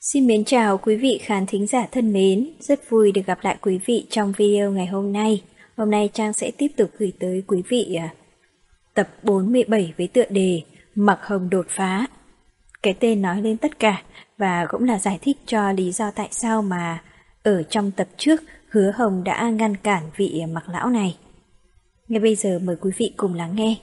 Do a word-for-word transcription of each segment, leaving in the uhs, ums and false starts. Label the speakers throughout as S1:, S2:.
S1: Xin mến chào quý vị khán thính giả thân mến, rất vui được gặp lại quý vị trong video ngày hôm nay. Hôm nay Trang sẽ tiếp tục gửi tới quý vị tập bốn mươi bảy với tựa đề Mặc Hồng đột phá. Cái tên nói lên tất cả và cũng là giải thích cho lý do tại sao mà ở trong tập trước Hứa Hồng đã ngăn cản vị Mặc lão này. Ngay bây giờ mời quý vị cùng lắng nghe.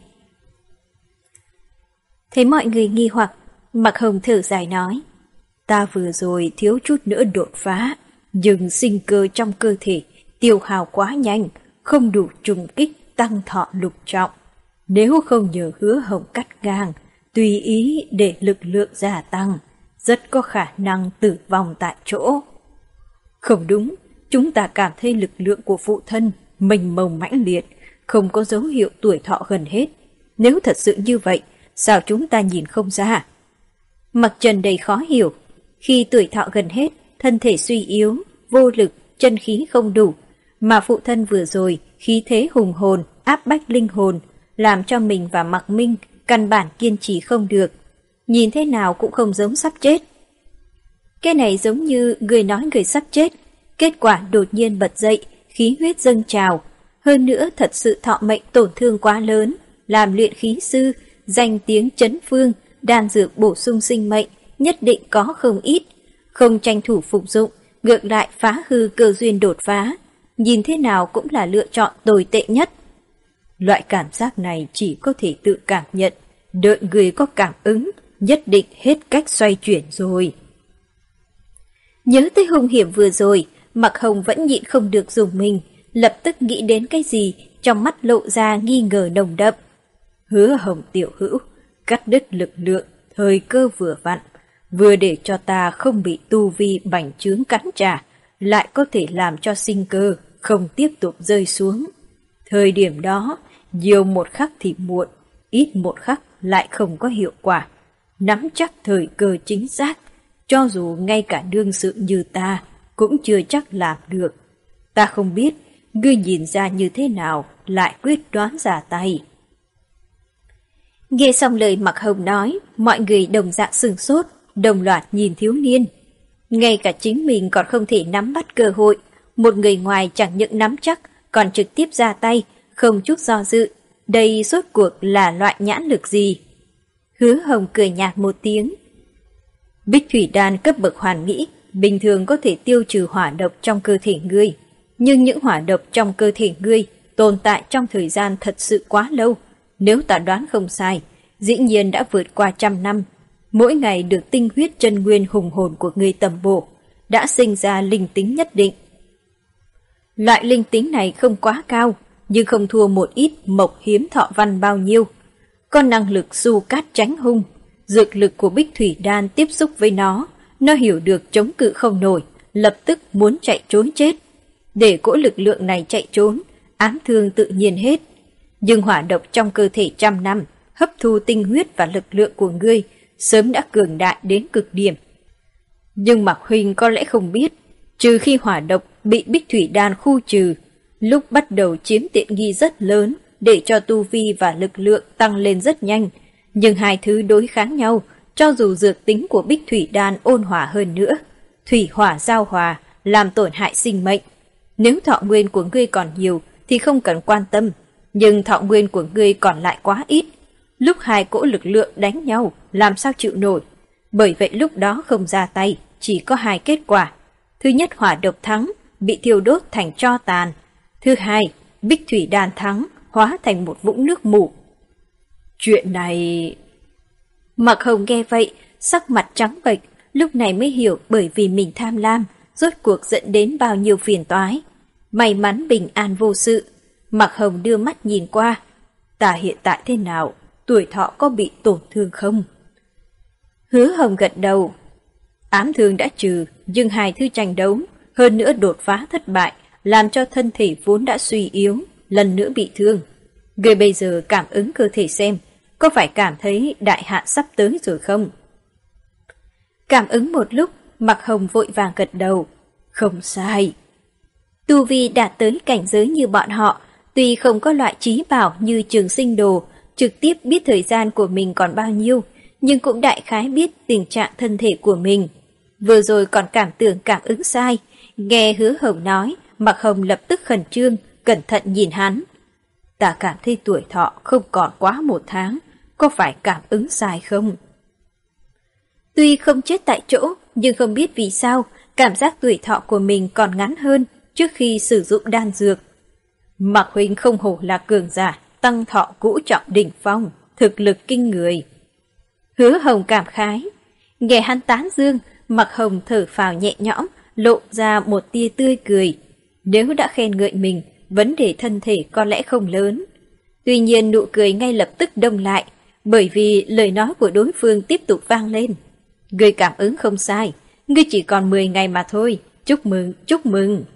S1: Thấy mọi người nghi hoặc, Mặc Hồng thở dài nói: Ta vừa rồi thiếu chút nữa đột phá, nhưng sinh cơ trong cơ thể tiêu hao quá nhanh, không đủ trùng kích tăng thọ lục trọng. Nếu không nhờ Hứa Hồng cắt ngang, tùy ý để lực lượng gia tăng, rất có khả năng tử vong tại chỗ. Không đúng, chúng ta cảm thấy lực lượng của phụ thân mênh mông mãnh liệt, không có dấu hiệu tuổi thọ gần hết. Nếu thật sự như vậy, sao chúng ta nhìn không ra? Mặc Trần đầy khó hiểu. Khi tuổi thọ gần hết, thân thể suy yếu, vô lực, chân khí không đủ, mà phụ thân vừa rồi khí thế hùng hồn, áp bách linh hồn, làm cho mình và Mặc Minh căn bản kiên trì không được. Nhìn thế nào cũng không giống sắp chết. Cái này giống như người nói người sắp chết, kết quả đột nhiên bật dậy, khí huyết dâng trào. Hơn nữa thật sự thọ mệnh tổn thương quá lớn, làm luyện khí sư, danh tiếng chấn phương, đan dược bổ sung sinh mệnh, nhất định có không ít, không tranh thủ phục dụng, ngược lại phá hư cơ duyên đột phá, nhìn thế nào cũng là lựa chọn tồi tệ nhất. Loại cảm giác này chỉ có thể tự cảm nhận, đợi người có cảm ứng, nhất định hết cách xoay chuyển rồi. Nhớ tới hung hiểm vừa rồi, Mặc Hồng vẫn nhịn không được dùng mình, lập tức nghĩ đến cái gì, trong mắt lộ ra nghi ngờ nồng đậm. Hứa Hồng tiểu hữu, cắt đứt lực lượng, thời cơ vừa vặn, vừa để cho ta không bị tu vi bành trướng cắn trả, lại có thể làm cho sinh cơ không tiếp tục rơi xuống. Thời điểm đó, nhiều một khắc thì muộn, ít một khắc lại không có hiệu quả. Nắm chắc thời cơ chính xác, cho dù ngay cả đương sự như ta cũng chưa chắc làm được. Ta không biết, ngươi nhìn ra như thế nào lại quyết đoán ra tay. Nghe xong lời Mặc Hồng nói, mọi người đồng dạng sửng sốt, đồng loạt nhìn thiếu niên. Ngay cả chính mình còn không thể nắm bắt cơ hội, một người ngoài chẳng những nắm chắc, còn trực tiếp ra tay, không chút do dự. Đây rốt cuộc là loại nhãn lực gì? Hứa Hồng cười nhạt một tiếng. Bích thủy đan cấp bậc hoàn mỹ, bình thường có thể tiêu trừ hỏa độc trong cơ thể ngươi. Nhưng những hỏa độc trong cơ thể ngươi tồn tại trong thời gian thật sự quá lâu. Nếu ta đoán không sai, dĩ nhiên đã vượt qua trăm năm. Mỗi ngày được tinh huyết chân nguyên hùng hồn của ngươi tầm bổ, đã sinh ra linh tính nhất định. Loại linh tính này không quá cao, nhưng không thua một ít mộc hiếm thọ văn bao nhiêu. Có năng lực du cát tránh hung, dược lực của Bích thủy đan tiếp xúc với nó, nó hiểu được chống cự không nổi, lập tức muốn chạy trốn chết. Để cỗ lực lượng này chạy trốn, ám thương tự nhiên hết. Nhưng hỏa độc trong cơ thể trăm năm, hấp thu tinh huyết và lực lượng của ngươi, sớm đã cường đại đến cực điểm. Nhưng Mạc Huynh có lẽ không biết, trừ khi hỏa độc bị Bích thủy đan khu trừ, lúc bắt đầu chiếm tiện nghi rất lớn, để cho tu vi và lực lượng tăng lên rất nhanh. Nhưng hai thứ đối kháng nhau, cho dù dược tính của Bích thủy đan ôn hòa hơn nữa, thủy hỏa giao hòa, làm tổn hại sinh mệnh. Nếu thọ nguyên của ngươi còn nhiều thì không cần quan tâm, nhưng thọ nguyên của ngươi còn lại quá ít. Lúc hai cỗ lực lượng đánh nhau, làm sao chịu nổi? Bởi vậy lúc đó không ra tay, chỉ có hai kết quả. Thứ nhất, hỏa độc thắng, bị thiêu đốt thành tro tàn. Thứ hai, Bích thủy đan thắng, hóa thành một vũng nước mù. Chuyện này... Mặc Hồng nghe vậy, sắc mặt trắng bệch, lúc này mới hiểu bởi vì mình tham lam, rốt cuộc dẫn đến bao nhiêu phiền toái. May mắn bình an vô sự. Mặc Hồng đưa mắt nhìn qua. Ta hiện tại thế nào? Tuổi thọ có bị tổn thương không? Hứa Hồng gật đầu. Ám thương đã trừ, nhưng hai thứ tranh đấu, hơn nữa đột phá thất bại, làm cho thân thể vốn đã suy yếu, lần nữa bị thương. Người bây giờ cảm ứng cơ thể xem, có phải cảm thấy đại hạn sắp tới rồi không? Cảm ứng một lúc, Mặc Hồng vội vàng gật đầu. Không sai. Tu vi đạt tới cảnh giới như bọn họ, tuy không có loại trí bảo như Trường Sinh Đồ, trực tiếp biết thời gian của mình còn bao nhiêu, nhưng cũng đại khái biết tình trạng thân thể của mình. Vừa rồi còn cảm tưởng cảm ứng sai. Nghe Hứa Hồng nói, Mạc Hồng lập tức khẩn trương, cẩn thận nhìn hắn. Ta cảm thấy tuổi thọ không còn quá một tháng, có phải cảm ứng sai không? Tuy không chết tại chỗ, nhưng không biết vì sao, cảm giác tuổi thọ của mình còn ngắn hơn trước khi sử dụng đan dược. Mạc huynh không hổ là cường giả, tăng thọ cũ trọng đỉnh phong, thực lực kinh người. Hứa Hồng cảm khái. Nghe hắn tán dương, Mạc Hồng thở phào nhẹ nhõm, lộ ra một tia tươi cười. Nếu đã khen ngợi mình, vấn đề thân thể có lẽ không lớn. Tuy nhiên nụ cười ngay lập tức đông lại, bởi vì lời nói của đối phương tiếp tục vang lên. Ngươi cảm ứng không sai, ngươi chỉ còn mười ngày mà thôi, chúc mừng, chúc mừng.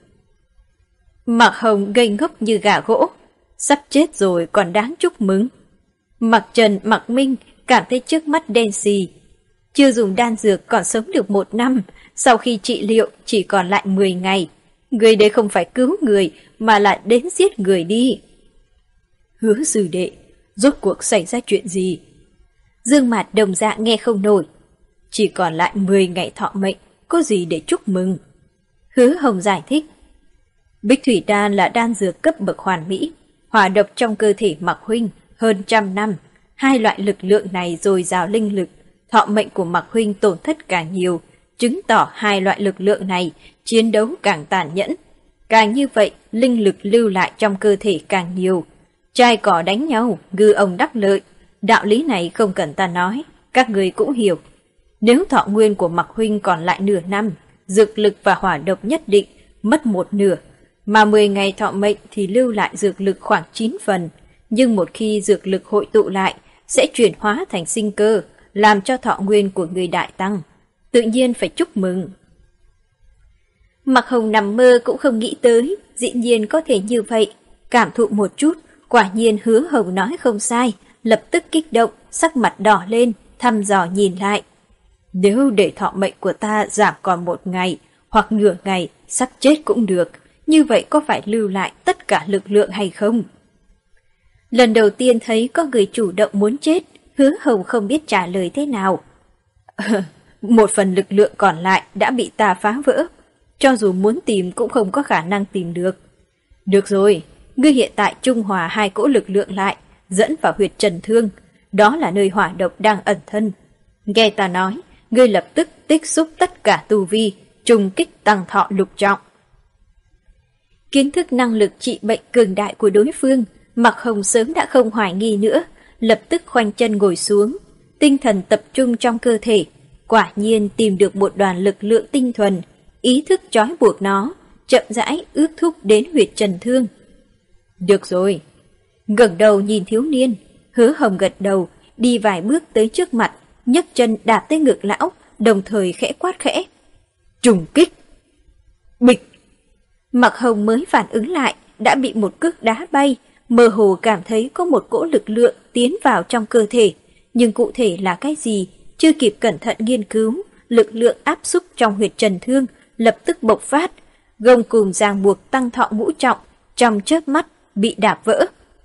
S1: Mạc Hồng ngây ngốc như gà gỗ, sắp chết rồi còn đáng chúc mừng. Mạc Trần, Mạc Minh cảm thấy trước mắt đen xì. Chưa dùng đan dược còn sống được một năm, sau khi trị liệu chỉ còn lại mười ngày. Người đây không phải cứu người, mà là đến giết người đi. Hứa sư đệ, rốt cuộc xảy ra chuyện gì? Dương Mạt đồng dạng nghe không nổi. Chỉ còn lại mười ngày thọ mệnh, có gì để chúc mừng? Hứa Hồng giải thích. Bích thủy đan là đan dược cấp bậc hoàn mỹ, hỏa độc trong cơ thể Mạc huynh hơn trăm năm. Hai loại lực lượng này dồi dào linh lực, thọ mệnh của Mạc huynh tổn thất càng nhiều, chứng tỏ hai loại lực lượng này chiến đấu càng tàn nhẫn. Càng như vậy, linh lực lưu lại trong cơ thể càng nhiều. Trai cỏ đánh nhau, ngư ông đắc lợi. Đạo lý này không cần ta nói, các người cũng hiểu. Nếu thọ nguyên của Mạc huynh còn lại nửa năm, dược lực và hỏa độc nhất định mất một nửa, mà mười ngày thọ mệnh thì lưu lại dược lực khoảng chín phần. Nhưng một khi dược lực hội tụ lại, sẽ chuyển hóa thành sinh cơ, làm cho thọ nguyên của người đại tăng. Tự nhiên phải chúc mừng. Mạc Hồng nằm mơ cũng không nghĩ tới, dĩ nhiên có thể như vậy. Cảm thụ một chút, quả nhiên Hứa Hồng nói không sai, lập tức kích động, sắc mặt đỏ lên, thăm dò nhìn lại. Nếu để thọ mệnh của ta giảm còn một ngày, hoặc nửa ngày, sắp chết cũng được, như vậy có phải lưu lại tất cả lực lượng hay không? Lần đầu tiên thấy có người chủ động muốn chết, Hứa Hồng không biết trả lời thế nào. Một phần lực lượng còn lại đã bị ta phá vỡ, cho dù muốn tìm cũng không có khả năng tìm được. Được rồi, ngươi hiện tại trung hòa hai cỗ lực lượng lại, dẫn vào huyệt trần thương, đó là nơi hỏa độc đang ẩn thân. Nghe ta nói, ngươi lập tức tích xúc tất cả tu vi, trùng kích tăng thọ lục trọng. Kiến thức năng lực trị bệnh cường đại của đối phương, Mạc Hồng sớm đã không hoài nghi nữa, lập tức khoanh chân ngồi xuống, tinh thần tập trung trong cơ thể, quả nhiên tìm được một đoàn lực lượng tinh thuần, ý thức trói buộc nó, chậm rãi ước thúc đến huyệt trần thương. Được rồi. Ngẩng đầu nhìn thiếu niên, Hứa Hồng gật đầu, đi vài bước tới trước mặt, nhấc chân đạp tới ngực lão, đồng thời khẽ quát khẽ. Trùng kích. Bịch. Mạc Hồng mới phản ứng lại, đã bị một cước đá bay, mơ hồ cảm thấy có một cỗ lực lượng tiến vào trong cơ thể, nhưng cụ thể là cái gì, chưa kịp cẩn thận nghiên cứu, lực lượng áp xúc trong huyệt trần thương lập tức bộc phát, gông cùm ràng buộc tăng thọ ngũ trọng, trong chớp mắt bị đạp vỡ.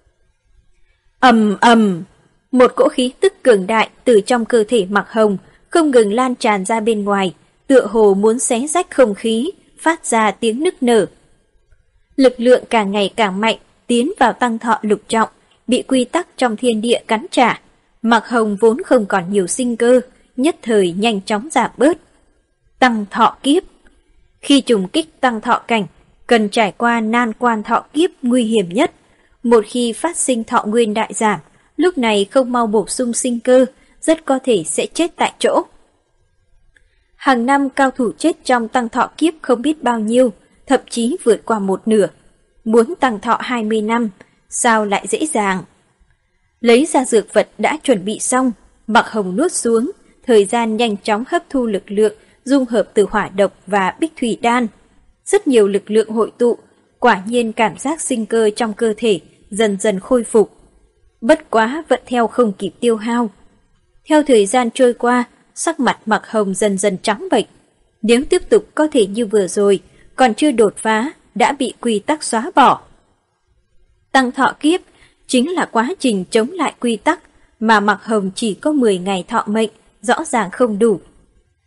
S1: Ầm ầm, một cỗ khí tức cường đại từ trong cơ thể Mạc Hồng không ngừng lan tràn ra bên ngoài, tựa hồ muốn xé rách không khí, phát ra tiếng nức nở. Lực lượng càng ngày càng mạnh, tiến vào tăng thọ lục trọng, bị quy tắc trong thiên địa cắn trả. Mạc Hồng vốn không còn nhiều sinh cơ, nhất thời nhanh chóng giảm bớt. Tăng thọ kiếp. Khi trùng kích tăng thọ cảnh, cần trải qua nan quan thọ kiếp nguy hiểm nhất. Một khi phát sinh thọ nguyên đại giảm, lúc này không mau bổ sung sinh cơ, rất có thể sẽ chết tại chỗ. Hàng năm cao thủ chết trong tăng thọ kiếp không biết bao nhiêu, thậm chí vượt qua một nửa. Muốn tăng thọ hai mươi năm, sao lại dễ dàng? Lấy ra dược vật đã chuẩn bị xong, Mạc Hồng nuốt xuống, thời gian nhanh chóng hấp thu lực lượng, dung hợp từ hỏa độc và bích thủy đan. Rất nhiều lực lượng hội tụ, quả nhiên cảm giác sinh cơ trong cơ thể dần dần khôi phục. Bất quá vẫn theo không kịp tiêu hao. Theo thời gian trôi qua, sắc mặt Mạc Hồng dần dần trắng bệch. Nếu tiếp tục có thể như vừa rồi, còn chưa đột phá, đã bị quy tắc xóa bỏ. Tăng thọ kiếp chính là quá trình chống lại quy tắc, mà Mạc Hồng chỉ có mười ngày thọ mệnh, rõ ràng không đủ.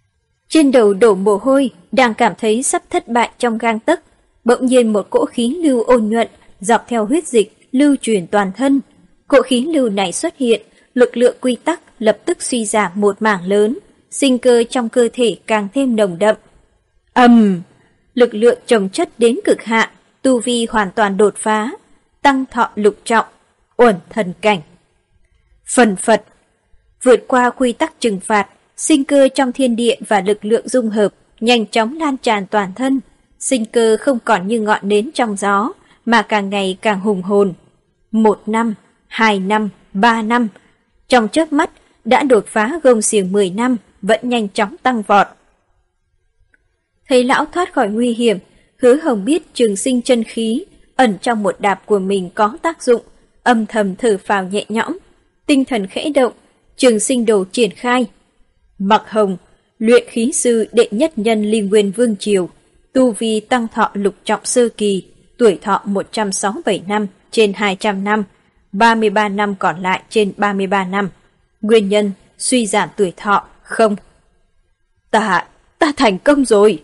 S1: Trên đầu đổ mồ hôi, đang cảm thấy sắp thất bại trong gang tấc, bỗng nhiên một cỗ khí lưu ôn nhuận dọc theo huyết dịch lưu truyền toàn thân. Cỗ khí lưu này xuất hiện, lực lượng quy tắc lập tức suy giảm một mảng lớn, sinh cơ trong cơ thể càng thêm nồng đậm. Ầm, lực lượng chồng chất đến cực hạn, tu vi hoàn toàn đột phá, tăng thọ lục trọng, uẩn thần cảnh. Phần phật, vượt qua quy tắc trừng phạt, sinh cơ trong thiên địa và lực lượng dung hợp nhanh chóng lan tràn toàn thân. Sinh cơ không còn như ngọn nến trong gió, mà càng ngày càng hùng hồn. Một năm, hai năm, ba năm, trong chớp mắt đã đột phá gông xiềng mười năm, vẫn nhanh chóng tăng vọt. Thấy lão thoát khỏi nguy hiểm, Hứa Hồng biết trường sinh chân khí ẩn trong một đạp của mình có tác dụng, âm thầm thở phào nhẹ nhõm, tinh thần khẽ động, trường sinh đồ triển khai. Mặc Hồng, luyện khí sư đệ nhất nhân Ly Nguyên Vương Triều, tu vi tăng thọ lục trọng sơ kỳ, tuổi thọ một trăm sáu mươi bảy năm trên hai trăm năm, ba mươi ba năm còn lại trên ba mươi ba năm. Nguyên nhân suy giảm tuổi thọ không. Ta, ta thành công rồi.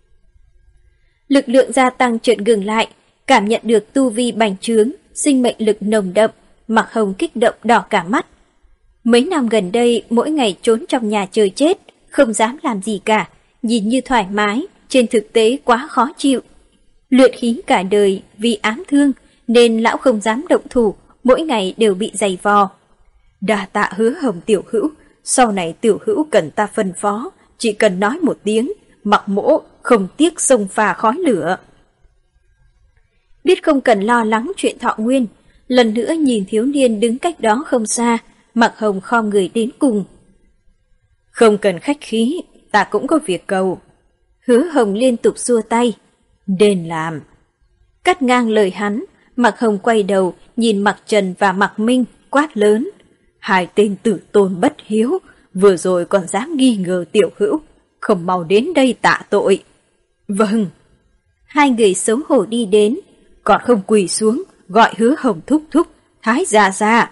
S1: Lực lượng gia tăng chợt ngừng lại, cảm nhận được tu vi bành trướng, sinh mệnh lực nồng đậm, Mặc Hồng kích động đỏ cả mắt. Mấy năm gần đây mỗi ngày trốn trong nhà chờ chết, không dám làm gì cả, nhìn như thoải mái, trên thực tế quá khó chịu. Luyện khí cả đời vì ám thương nên lão không dám động thủ, mỗi ngày đều bị giày vò. Đa tạ Hứa Hồng tiểu hữu, sau này tiểu hữu cần ta phân phó, chỉ cần nói một tiếng, Mặc Mỗ không tiếc sông pha khói lửa. Biết không cần lo lắng chuyện thọ nguyên, lần nữa nhìn thiếu niên đứng cách đó không xa, Mặc Hồng khom người đến cùng. Không cần khách khí, ta cũng có việc cầu. Hứa Hồng liên tục xua tay. Đền làm. Cắt ngang lời hắn, Mặc Hồng quay đầu nhìn Mặc Trần và Mặc Minh quát lớn. Hai tên tử tôn bất hiếu, vừa rồi còn dám nghi ngờ tiểu hữu, không mau đến đây tạ tội. Vâng. Hai người xấu hổ đi đến, còn không quỳ xuống, gọi Hứa Hồng thúc thúc, Thái gia gia.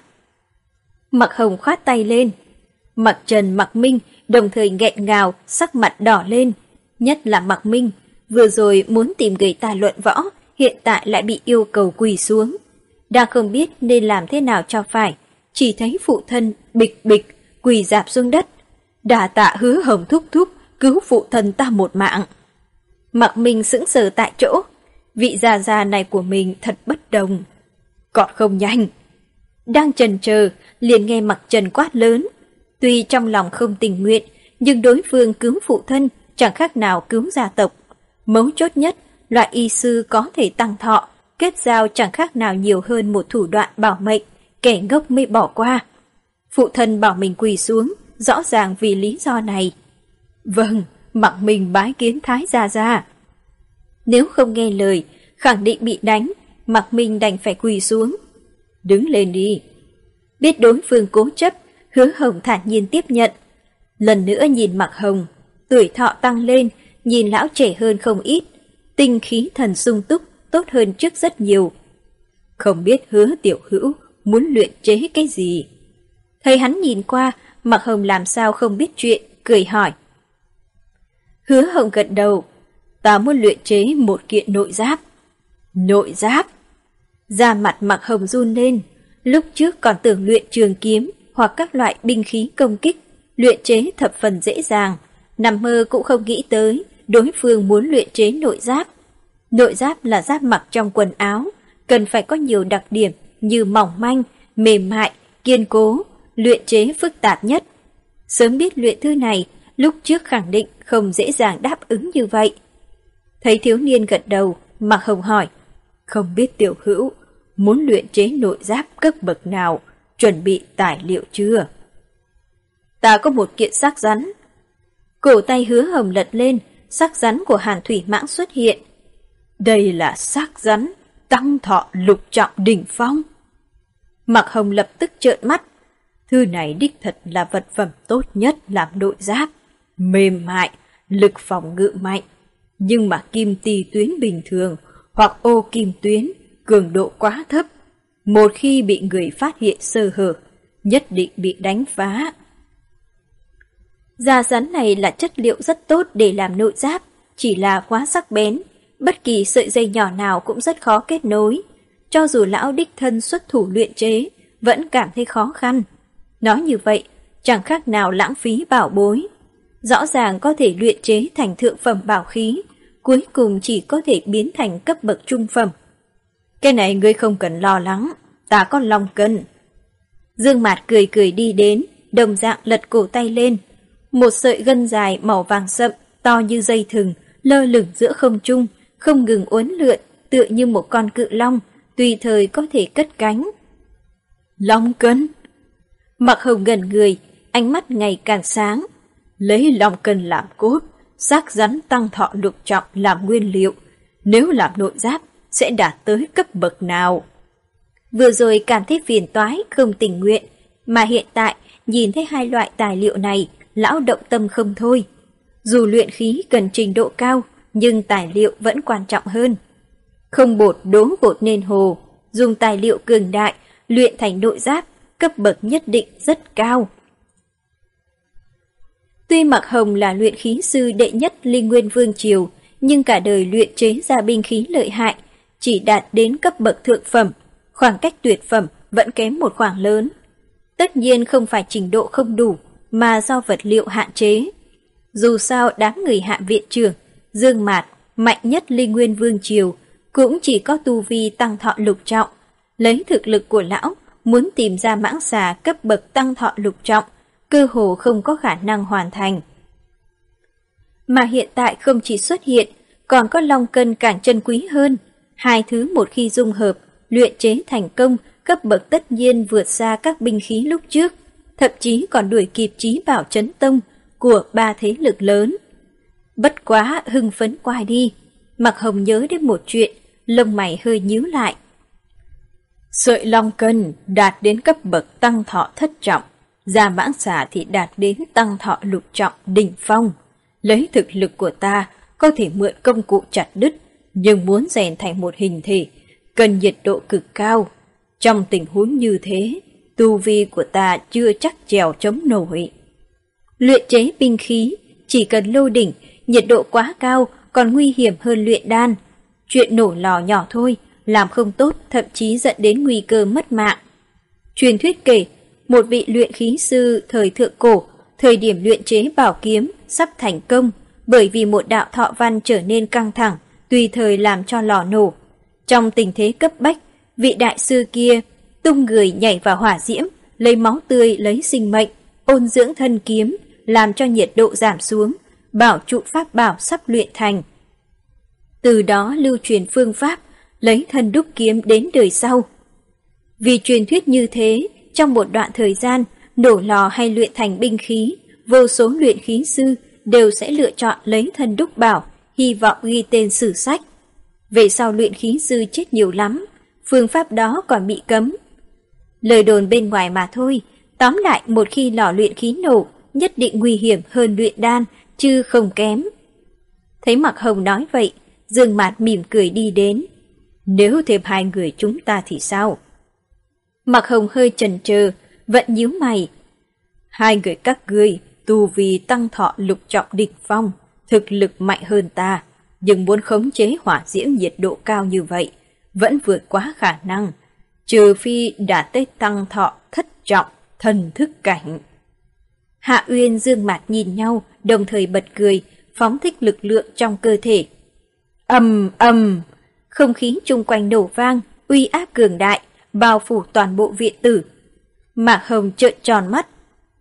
S1: Mặc Hồng khoát tay lên. Mặc Trần, Mặc Minh đồng thời nghẹn ngào, sắc mặt đỏ lên. Nhất là Mặc Minh, vừa rồi muốn tìm người ta luận võ, hiện tại lại bị yêu cầu quỳ xuống. Đang không biết nên làm thế nào cho phải, chỉ thấy phụ thân bịch bịch quỳ rạp xuống đất. Đà tạ Hứa Hồng thúc thúc, cứu phụ thân ta một mạng. Mặc Minh sững sờ tại chỗ, vị già già này của mình thật bất đồng. Còn không nhanh. Đang chần chờ, liền nghe Mặc Trần quát lớn. Tuy trong lòng không tình nguyện, nhưng đối phương cứu phụ thân chẳng khác nào cứu gia tộc. Mấu chốt nhất, loại y sư có thể tăng thọ, kết giao chẳng khác nào nhiều hơn một thủ đoạn bảo mệnh, kẻ ngốc mới bỏ qua. Phụ thân bảo mình quỳ xuống, rõ ràng vì lý do này. Vâng, Mặc Minh bái kiến Thái gia gia. Nếu không nghe lời, khẳng định bị đánh, Mặc Minh đành phải quỳ xuống. Đứng lên đi. Biết đối phương cố chấp, Hứa Hồng thản nhiên tiếp nhận. Lần nữa nhìn Mặc Hồng, tuổi thọ tăng lên, nhìn lão trẻ hơn không ít, tinh khí thần sung túc, tốt hơn trước rất nhiều. Không biết Hứa tiểu hữu muốn luyện chế cái gì? Thấy hắn nhìn qua, Mặc Hồng làm sao không biết chuyện, cười hỏi. Hứa Hồng gật đầu. Ta muốn luyện chế một kiện nội giáp. Nội giáp? Da mặt Mặc Hồng run lên. Lúc trước còn tưởng luyện trường kiếm hoặc các loại binh khí công kích, luyện chế thập phần dễ dàng. Nằm mơ cũng không nghĩ tới đối phương muốn luyện chế nội giáp. Nội giáp là giáp mặc trong quần áo, cần phải có nhiều đặc điểm như mỏng manh, mềm mại, kiên cố, luyện chế phức tạp nhất. Sớm biết luyện thứ này, lúc trước khẳng định không dễ dàng đáp ứng như vậy. Thấy thiếu niên gật đầu, Mặc Hồng hỏi, không biết tiểu hữu muốn luyện chế nội giáp cấp bậc nào, chuẩn bị tài liệu chưa? Ta có một kiện xác rắn. Cổ tay Hứa Hồng lật lên, xác rắn của Hàn Thủy Mãng xuất hiện. Đây là xác rắn tăng thọ lục trọng đỉnh phong. Mặc Hồng lập tức trợn mắt. Thư này đích thật là vật phẩm tốt nhất làm nội giáp, mềm mại, lực phòng ngự mạnh. Nhưng mà kim tì tuyến bình thường hoặc ô kim tuyến cường độ quá thấp, một khi bị người phát hiện sơ hở, nhất định bị đánh phá. Da rắn này là chất liệu rất tốt để làm nội giáp, chỉ là quá sắc bén, bất kỳ sợi dây nhỏ nào cũng rất khó kết nối. Cho dù lão đích thân xuất thủ luyện chế, vẫn cảm thấy khó khăn. Nói như vậy, chẳng khác nào lãng phí bảo bối. Rõ ràng có thể luyện chế thành thượng phẩm bảo khí, cuối cùng chỉ có thể biến thành cấp bậc trung phẩm. Cái này ngươi không cần lo lắng, ta có long cân. Dương Mạt cười cười đi đến, đồng dạng lật cổ tay lên. Một sợi gân dài màu vàng sậm, to như dây thừng, lơ lửng giữa không trung, không ngừng uốn lượn, tựa như một con cự long, tùy thời có thể cất cánh. Long cân. Mặc Hồng ngẩn người, ánh mắt ngày càng sáng. Lấy long cân làm cốt, xác rắn tăng thọ lục trọng làm nguyên liệu. Nếu làm nội giáp, sẽ đạt tới cấp bậc nào? Vừa rồi cảm thấy phiền toái, không tình nguyện, mà hiện tại nhìn thấy hai loại tài liệu này, lão động tâm không thôi. Dù luyện khí cần trình độ cao, nhưng tài liệu vẫn quan trọng hơn. Không bột đố bột nên hồ, dùng tài liệu cường đại, luyện thành nội giáp, cấp bậc nhất định rất cao. Tuy Mặc Hồng là luyện khí sư đệ nhất Linh Nguyên Vương Triều, nhưng cả đời luyện chế ra binh khí lợi hại, chỉ đạt đến cấp bậc thượng phẩm, khoảng cách tuyệt phẩm vẫn kém một khoảng lớn. Tất nhiên không phải trình độ không đủ, mà do vật liệu hạn chế. Dù sao đám người Hạ viện trưởng, Dương Mạt, mạnh nhất Linh Nguyên Vương Triều, cũng chỉ có tu vi tăng thọ lục trọng. Lấy thực lực của lão, muốn tìm ra mãng xà cấp bậc tăng thọ lục trọng, cơ hồ không có khả năng hoàn thành. Mà hiện tại không chỉ xuất hiện, còn có long cân càng chân quý hơn. Hai thứ một khi dung hợp, luyện chế thành công, cấp bậc tất nhiên vượt xa các binh khí lúc trước, thậm chí còn đuổi kịp Chí Bảo Chấn Tông của ba thế lực lớn. Bất quá hưng phấn qua đi, Mặc Hồng nhớ đến một chuyện, lông mày hơi nhíu lại. Sợi long cân đạt đến cấp bậc tăng thọ thất trọng, da mãng xà thì đạt đến tăng thọ lục trọng đỉnh phong. Lấy thực lực của ta, có thể mượn công cụ chặt đứt, nhưng muốn rèn thành một hình thể, cần nhiệt độ cực cao. Trong tình huống như thế, tu vi của ta chưa chắc chèo chống nổi. Luyện chế binh khí, chỉ cần lô đỉnh, nhiệt độ quá cao còn nguy hiểm hơn luyện đan. Chuyện nổ lò nhỏ thôi, làm không tốt thậm chí dẫn đến nguy cơ mất mạng. Truyền thuyết kể, một vị luyện khí sư thời thượng cổ, thời điểm luyện chế bảo kiếm sắp thành công, bởi vì một đạo thọ văn trở nên căng thẳng, tùy thời làm cho lò nổ. Trong tình thế cấp bách, vị đại sư kia tung người nhảy vào hỏa diễm, lấy máu tươi lấy sinh mệnh, ôn dưỡng thân kiếm, làm cho nhiệt độ giảm xuống, bảo trụ pháp bảo sắp luyện thành. Từ đó lưu truyền phương pháp lấy thân đúc kiếm đến đời sau. Vì truyền thuyết như thế, trong một đoạn thời gian, nổ lò hay luyện thành binh khí, vô số luyện khí sư đều sẽ lựa chọn lấy thân đúc bảo, hy vọng ghi tên sử sách. Về sau luyện khí sư chết nhiều lắm, phương pháp đó còn bị cấm. Lời đồn bên ngoài mà thôi, tóm lại một khi lò luyện khí nổ, nhất định nguy hiểm hơn luyện đan, chứ không kém. Thấy Mặc Hồng nói vậy, Dương Mạt mỉm cười đi đến. Nếu thêm hai người chúng ta thì sao? Mặc Hồng hơi chần chừ, vẫn nhíu mày. Hai người các ngươi tu vi tăng thọ lục trọng đỉnh phong, thực lực mạnh hơn ta, nhưng muốn khống chế hỏa diễm nhiệt độ cao như vậy, vẫn vượt quá khả năng, trừ phi đạt tới tăng thọ thất trọng thần thức cảnh. Hạ Uyên Dương Mạt nhìn nhau, đồng thời bật cười, phóng thích lực lượng trong cơ thể. Ầm ầm, không khí chung quanh nổ vang, uy áp cường đại, bao phủ toàn bộ viện tử. Mạc Hồng trợn tròn mắt.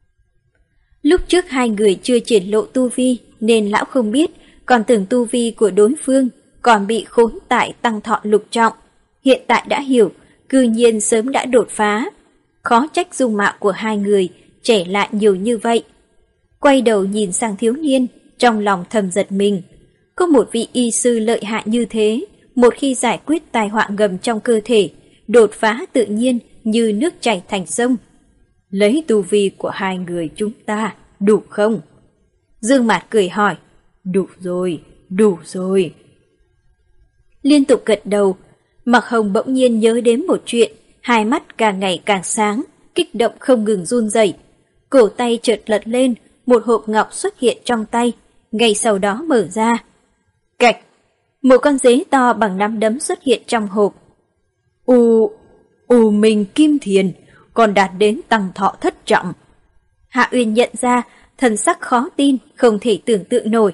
S1: Lúc trước hai người chưa triển lộ tu vi, nên lão không biết, còn tưởng tu vi của đối phương còn bị khốn tại tăng thọ lục trọng. Hiện tại đã hiểu, cư nhiên sớm đã đột phá. Khó trách dung mạo của hai người trẻ lại nhiều như vậy. Quay đầu nhìn sang thiếu niên, trong lòng thầm giật mình. Có một vị y sư lợi hại như thế, một khi giải quyết tai họa ngầm trong cơ thể, đột phá tự nhiên như nước chảy thành sông. Lấy tu vi của hai người chúng ta, đủ không? Dương Mạt cười hỏi. Đủ rồi, đủ rồi. Liên tục gật đầu, Mặc Hồng bỗng nhiên nhớ đến một chuyện, hai mắt càng ngày càng sáng, kích động không ngừng run rẩy. Cổ tay chợt lật lên, một hộp ngọc xuất hiện trong tay, ngay sau đó mở ra. Cạch! Một con dế to bằng nắm đấm xuất hiện trong hộp. U... U Minh Kim Thiền, còn đạt đến tăng thọ thất trọng. Hạ Uyên nhận ra, thần sắc khó tin, không thể tưởng tượng nổi.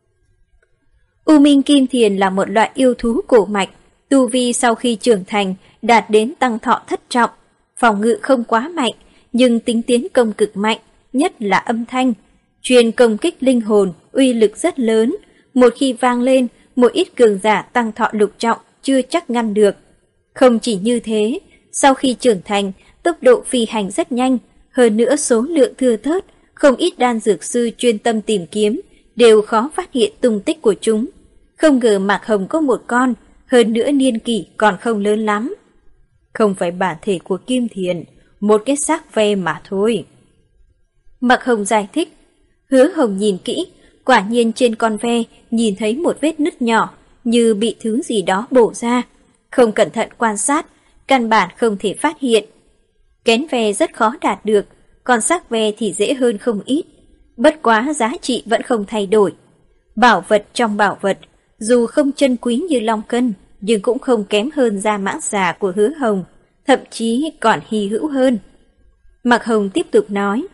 S1: U Minh Kim Thiền là một loại yêu thú cổ mạch, tu vi sau khi trưởng thành đạt đến tăng thọ thất trọng, phòng ngự không quá mạnh, nhưng tính tiến công cực mạnh, nhất là âm thanh, truyền công kích linh hồn, uy lực rất lớn, một khi vang lên, một ít cường giả tăng thọ lục trọng chưa chắc ngăn được. Không chỉ như thế, sau khi trưởng thành, tốc độ phi hành rất nhanh, hơn nữa số lượng thưa thớt, không ít đan dược sư chuyên tâm tìm kiếm, đều khó phát hiện tung tích của chúng. Không ngờ Mạc Hồng có một con, hơn nữa niên kỷ còn không lớn lắm. Không phải bản thể của Kim Thiền, một cái xác ve mà thôi. Mạc Hồng giải thích. Hứa Hồng nhìn kỹ, quả nhiên trên con ve nhìn thấy một vết nứt nhỏ, như bị thứ gì đó bổ ra. Không cẩn thận quan sát, căn bản không thể phát hiện. Kén ve rất khó đạt được, còn xác ve thì dễ hơn không ít. Bất quá giá trị vẫn không thay đổi. Bảo vật trong bảo vật, dù không chân quý như long cân, nhưng cũng không kém hơn da mãng xà của Hứa Hồng, thậm chí còn hy hữu hơn. Mạc Hồng tiếp tục nói.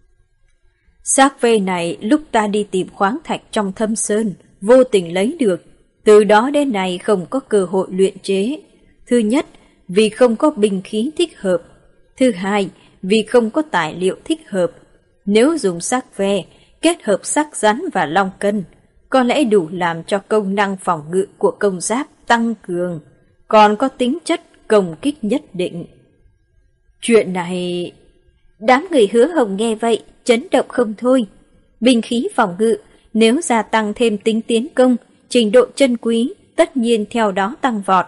S1: Xác ve này lúc ta đi tìm khoáng thạch trong thâm sơn, vô tình lấy được, từ đó đến nay không có cơ hội luyện chế. Thứ nhất, vì không có binh khí thích hợp. Thứ hai, vì không có tài liệu thích hợp. Nếu dùng xác ve, kết hợp xác rắn và long cân, có lẽ đủ làm cho công năng phòng ngự của công giáp tăng cường, còn có tính chất công kích nhất định. Chuyện này... Đám người Hứa Hồng nghe vậy, chấn động không thôi. Binh khí phòng ngự, nếu gia tăng thêm tính tiến công, trình độ chân quý, tất nhiên theo đó tăng vọt.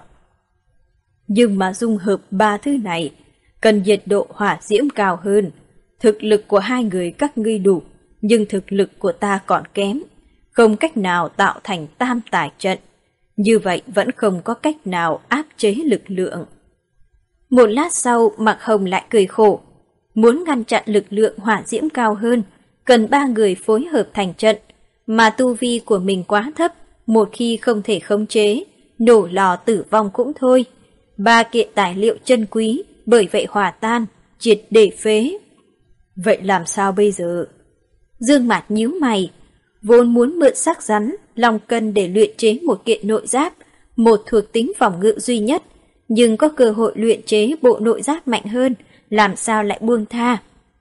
S1: Nhưng mà dung hợp ba thứ này, cần nhiệt độ hỏa diễm cao hơn. Thực lực của hai người các ngươi đủ, nhưng thực lực của ta còn kém, không cách nào tạo thành tam tài trận. Như vậy vẫn không có cách nào áp chế lực lượng. Một lát sau, Mạc Hồng lại cười khổ. Muốn ngăn chặn lực lượng hỏa diễm cao hơn, cần ba người phối hợp thành trận, mà tu vi của mình quá thấp, một khi không thể khống chế, nổ lò tử vong cũng thôi. Ba kiện tài liệu chân quý, bởi vậy hòa tan, triệt để phế. Vậy làm sao bây giờ? Dương Mạt nhíu mày, vốn muốn mượn xác rắn, long cân để luyện chế một kiện nội giáp, một thuộc tính phòng ngự duy nhất, nhưng có cơ hội luyện chế bộ nội giáp mạnh hơn, làm sao lại buông tha?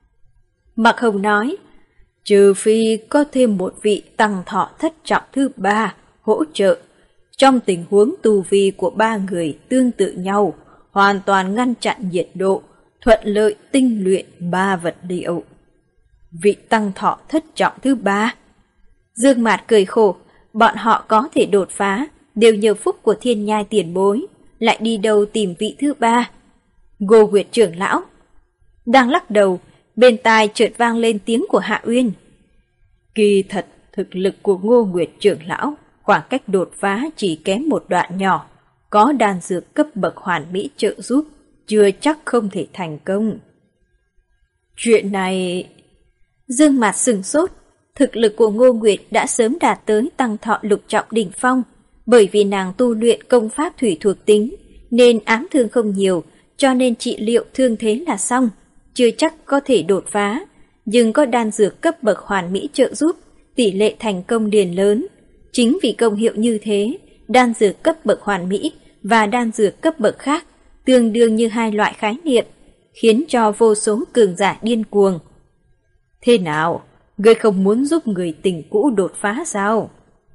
S1: Mạc Hồng nói, trừ phi có thêm một vị tăng thọ thất trọng thứ ba hỗ trợ, trong tình huống tu vi của ba người tương tự nhau, hoàn toàn ngăn chặn nhiệt độ, thuận lợi tinh luyện ba vật liệu. Vị tăng thọ thất trọng thứ ba. Dương Mạt cười khổ, bọn họ có thể đột phá, đều nhờ phúc của Thiên Nhai tiền bối, lại đi đâu tìm vị thứ ba. Ngô Nguyệt trưởng lão đang lắc đầu, bên tai chợt vang lên tiếng của Hạ Uyên. Kỳ thật, thực lực của Ngô Nguyệt trưởng lão, khoảng cách đột phá chỉ kém một đoạn nhỏ, có đan dược cấp bậc hoàn mỹ trợ giúp, chưa chắc không thể thành công. Chuyện này... Dương Mạt sửng sốt, thực lực của Ngô Nguyệt đã sớm đạt tới tăng thọ lục trọng đỉnh phong, bởi vì nàng tu luyện công pháp thủy thuộc tính, nên ám thương không nhiều, cho nên trị liệu thương thế là xong, chưa chắc có thể đột phá, nhưng có đan dược cấp bậc hoàn mỹ trợ giúp, tỷ lệ thành công liền lớn. Chính vì công hiệu như thế, đan dược cấp bậc hoàn mỹ và đan dược cấp bậc khác tương đương như hai loại khái niệm, khiến cho vô số cường giả điên cuồng. Thế nào, ngươi không muốn giúp người tình cũ đột phá sao?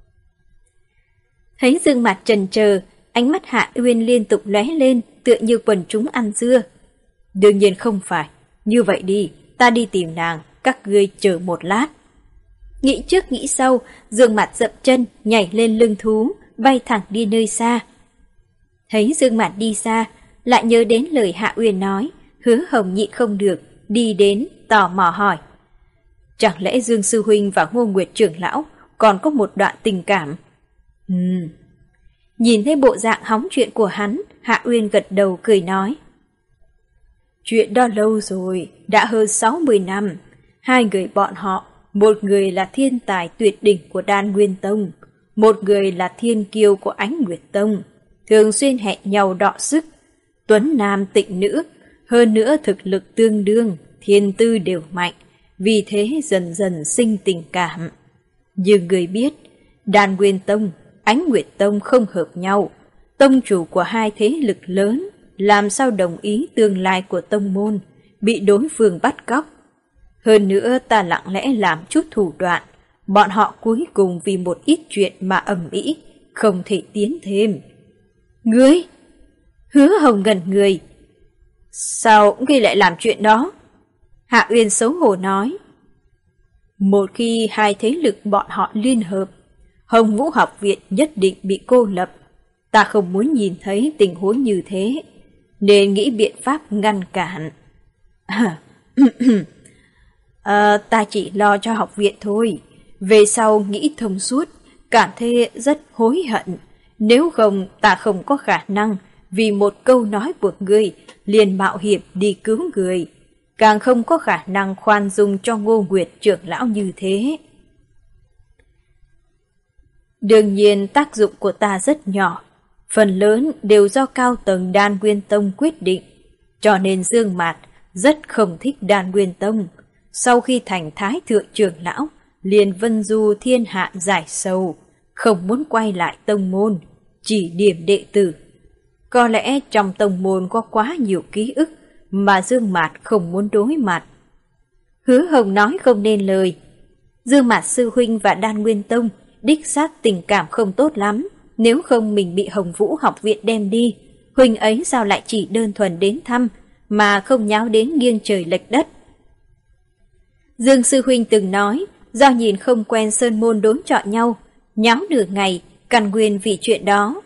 S1: Thấy Dương Mạt chần chờ, ánh mắt Hạ Uyên liên tục lóe lên, tựa như quần chúng ăn dưa. Đương nhiên không phải, như vậy đi, ta đi tìm nàng, các ngươi chờ một lát. Nghĩ trước nghĩ sau, Dương Mạt dậm chân, nhảy lên lưng thú, bay thẳng đi nơi xa. Thấy Dương Mạt đi xa, lại nhớ đến lời Hạ Uyên nói, Hứa Hồng nhịn không được, đi đến, tò mò hỏi. Chẳng lẽ Dương Sư Huynh và Ngô Nguyệt trưởng lão còn có một đoạn tình cảm? Ừm. Nhìn thấy bộ dạng hóng chuyện của hắn, Hạ Uyên gật đầu cười nói. Chuyện đó lâu rồi, đã hơn sáu mươi năm, hai người bọn họ một người là thiên tài tuyệt đỉnh của Đan Nguyên Tông, một người là thiên kiêu của Ánh Nguyệt Tông, thường xuyên hẹn nhau đọ sức, tuấn nam tịnh nữ, hơn nữa thực lực tương đương, thiên tư đều mạnh, vì thế dần dần sinh tình cảm. Nhưng người biết, Đan Nguyên Tông, Ánh Nguyệt Tông không hợp nhau, tông chủ của hai thế lực lớn làm sao đồng ý tương lai của tông môn bị đối phương bắt cóc. Hơn nữa ta lặng lẽ làm chút thủ đoạn, bọn họ cuối cùng vì một ít chuyện mà ầm ĩ, không thể tiến thêm. Ngươi? Hứa Hồng ngẩn người. Sao ngươi lại làm chuyện đó? Hạ Uyên xấu hổ nói. Một khi hai thế lực bọn họ liên hợp, Hồng Vũ học viện nhất định bị cô lập. Ta không muốn nhìn thấy tình huống như thế, nên nghĩ biện pháp ngăn cản. À, ta chỉ lo cho học viện thôi. Về sau nghĩ thông suốt, cảm thấy rất hối hận. Nếu không, ta không có khả năng vì một câu nói của ngươi liền mạo hiểm đi cứu người. Càng không có khả năng khoan dung cho Ngô Nguyệt trưởng lão như thế. Đương nhiên tác dụng của ta rất nhỏ, phần lớn đều do cao tầng Đan Nguyên Tông quyết định, cho nên Dương Mạt rất không thích Đan Nguyên Tông. Sau khi thành Thái Thượng trưởng lão, liền vân du thiên hạ giải sầu, không muốn quay lại tông môn, chỉ điểm đệ tử. Có lẽ trong tông môn có quá nhiều ký ức mà Dương Mạt không muốn đối mặt. Hứa Hồng nói không nên lời. Dương Mạt sư huynh và Đan Nguyên Tông đích xác tình cảm không tốt lắm, nếu không mình bị Hồng Vũ học viện đem đi, huynh ấy sao lại chỉ đơn thuần đến thăm mà không nháo đến nghiêng trời lệch đất. Dương sư huynh từng nói, do nhìn không quen sơn môn đối chọi nhau, nháo nửa ngày, căn nguyên vì chuyện đó.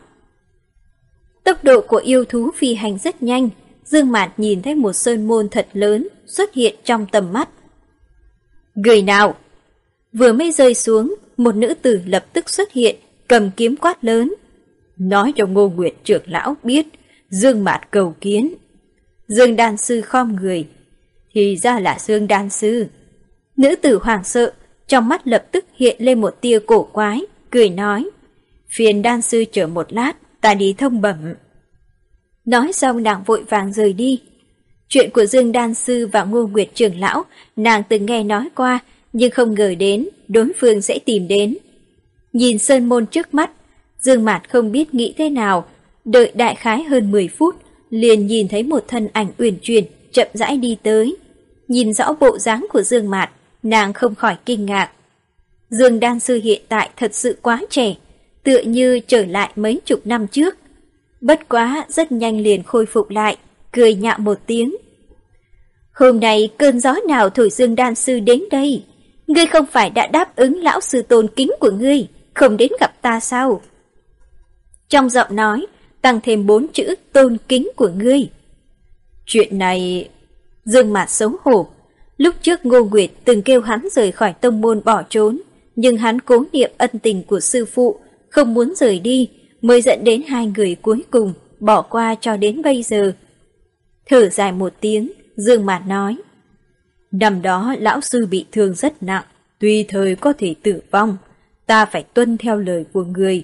S1: Tốc độ của yêu thú phi hành rất nhanh, Dương Mạt nhìn thấy một sơn môn thật lớn xuất hiện trong tầm mắt. Người nào? Vừa mới rơi xuống, một nữ tử lập tức xuất hiện, cầm kiếm quát lớn. Nói cho Ngô Nguyệt trưởng lão biết, Dương Mạt cầu kiến. Dương đan sư khom người. Thì ra là Dương đan sư. Nữ tử hoảng sợ, trong mắt lập tức hiện lên một tia cổ quái, cười nói. Phiền đan sư chờ một lát, ta đi thông bẩm. Nói xong nàng vội vàng rời đi. Chuyện của Dương đan sư và Ngô Nguyệt trưởng lão, nàng từng nghe nói qua, nhưng không ngờ đến đối phương sẽ tìm đến. Nhìn sơn môn trước mắt, Dương Mạt không biết nghĩ thế nào, đợi đại khái hơn mười phút, liền nhìn thấy một thân ảnh uyển chuyển chậm rãi đi tới. Nhìn rõ bộ dáng của Dương Mạt, nàng không khỏi kinh ngạc. Dương đan sư hiện tại thật sự quá trẻ, tựa như trở lại mấy chục năm trước. Bất quá rất nhanh liền khôi phục lại, cười nhạo một tiếng. Hôm nay cơn gió nào thổi Dương đan sư đến đây? Ngươi không phải đã đáp ứng lão sư tôn kính của ngươi, không đến gặp ta sao? Trong giọng nói, tăng thêm bốn chữ tôn kính của ngươi. Chuyện này... Dương Mạt xấu hổ. Lúc trước Ngô Nguyệt từng kêu hắn rời khỏi tông môn bỏ trốn, nhưng hắn cố niệm ân tình của sư phụ, không muốn rời đi, mới dẫn đến hai người cuối cùng bỏ qua cho đến bây giờ. Thở dài một tiếng, Dương Mạt nói. Năm đó lão sư bị thương rất nặng, tùy thời có thể tử vong, ta phải tuân theo lời của người.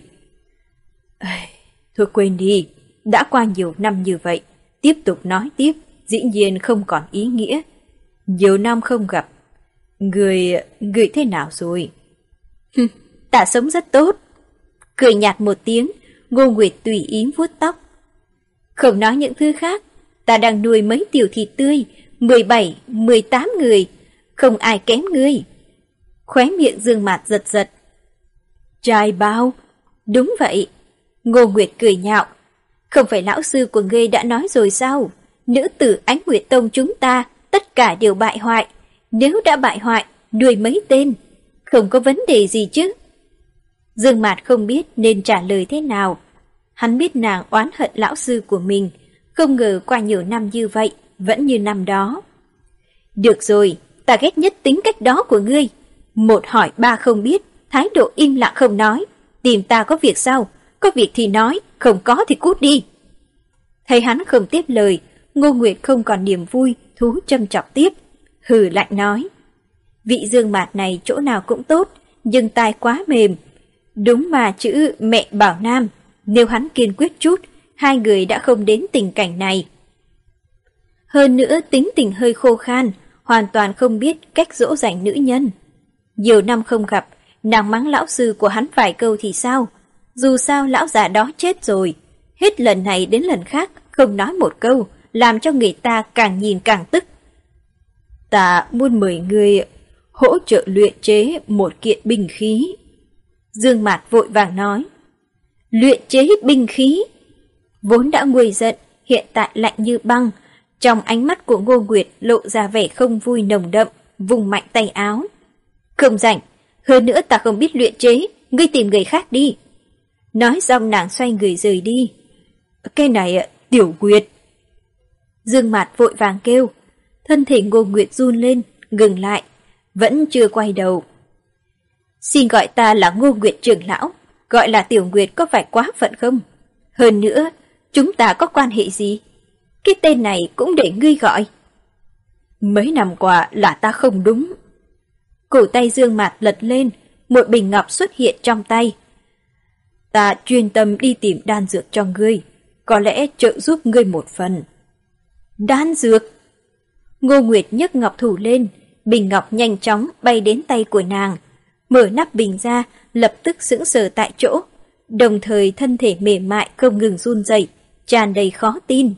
S1: Thôi quên đi, đã qua nhiều năm như vậy, tiếp tục nói tiếp, dĩ nhiên không còn ý nghĩa. Nhiều năm không gặp, người, người thế nào rồi? Ta sống rất tốt. Cười nhạt một tiếng, Ngô Nguyệt tùy ý vuốt tóc. Không nói những thứ khác, ta đang nuôi mấy tiểu thịt tươi, mười bảy, mười tám người, không ai kém ngươi. Khóe miệng Dương Mạt giật giật. Trai bao? Đúng vậy. Ngô Nguyệt cười nhạo. Không phải lão sư của ngươi đã nói rồi sao? Nữ tử Ánh Nguyệt Tông chúng ta tất cả đều bại hoại. Nếu đã bại hoại, nuôi mấy tên, không có vấn đề gì chứ? Dương Mạt không biết nên trả lời thế nào. Hắn biết nàng oán hận lão sư của mình, không ngờ qua nhiều năm như vậy, vẫn như năm đó. Được rồi, ta ghét nhất tính cách đó của ngươi. Một hỏi ba không biết, thái độ im lặng không nói. Tìm ta có việc sao? Có việc thì nói, không có thì cút đi. Thấy hắn không tiếp lời, Ngô Nguyệt không còn niềm vui, thú châm chọc tiếp. Hừ lạnh nói. Vị Dương Mạt này chỗ nào cũng tốt, nhưng tai quá mềm. Đúng mà chữ mẹ bảo nam, nếu hắn kiên quyết chút, hai người đã không đến tình cảnh này. Hơn nữa tính tình hơi khô khan, hoàn toàn không biết cách dỗ dành nữ nhân. Nhiều năm không gặp, nàng mắng lão sư của hắn vài câu thì sao? Dù sao lão già đó chết rồi, hết lần này đến lần khác không nói một câu, làm cho người ta càng nhìn càng tức. Ta muốn mời người hỗ trợ luyện chế một kiện binh khí. Dương Mạt vội vàng nói. Luyện chế binh khí? Vốn đã nguôi giận, hiện tại lạnh như băng. Trong ánh mắt của Ngô Nguyệt lộ ra vẻ không vui nồng đậm, vùng mạnh tay áo. Không rảnh, hơn nữa ta không biết luyện chế, ngươi tìm người khác đi. Nói xong nàng xoay người rời đi. Cái này, Tiểu Nguyệt. Dương Mạt vội vàng kêu. Thân thể Ngô Nguyệt run lên, ngừng lại, vẫn chưa quay đầu. Xin gọi ta là Ngô Nguyệt trưởng lão, gọi là Tiểu Nguyệt có phải quá phận không? Hơn nữa, chúng ta có quan hệ gì? Cái tên này cũng để ngươi gọi. Mấy năm qua là ta không đúng. Cổ tay Dương Mạt lật lên, một bình ngọc xuất hiện trong tay. Ta chuyên tâm đi tìm đan dược cho ngươi, có lẽ trợ giúp ngươi một phần. Đan dược? Ngô Nguyệt nhấc ngọc thủ lên, bình ngọc nhanh chóng bay đến tay của nàng. Mở nắp bình ra, lập tức sững sờ tại chỗ, đồng thời thân thể mềm mại không ngừng run rẩy, tràn đầy khó tin.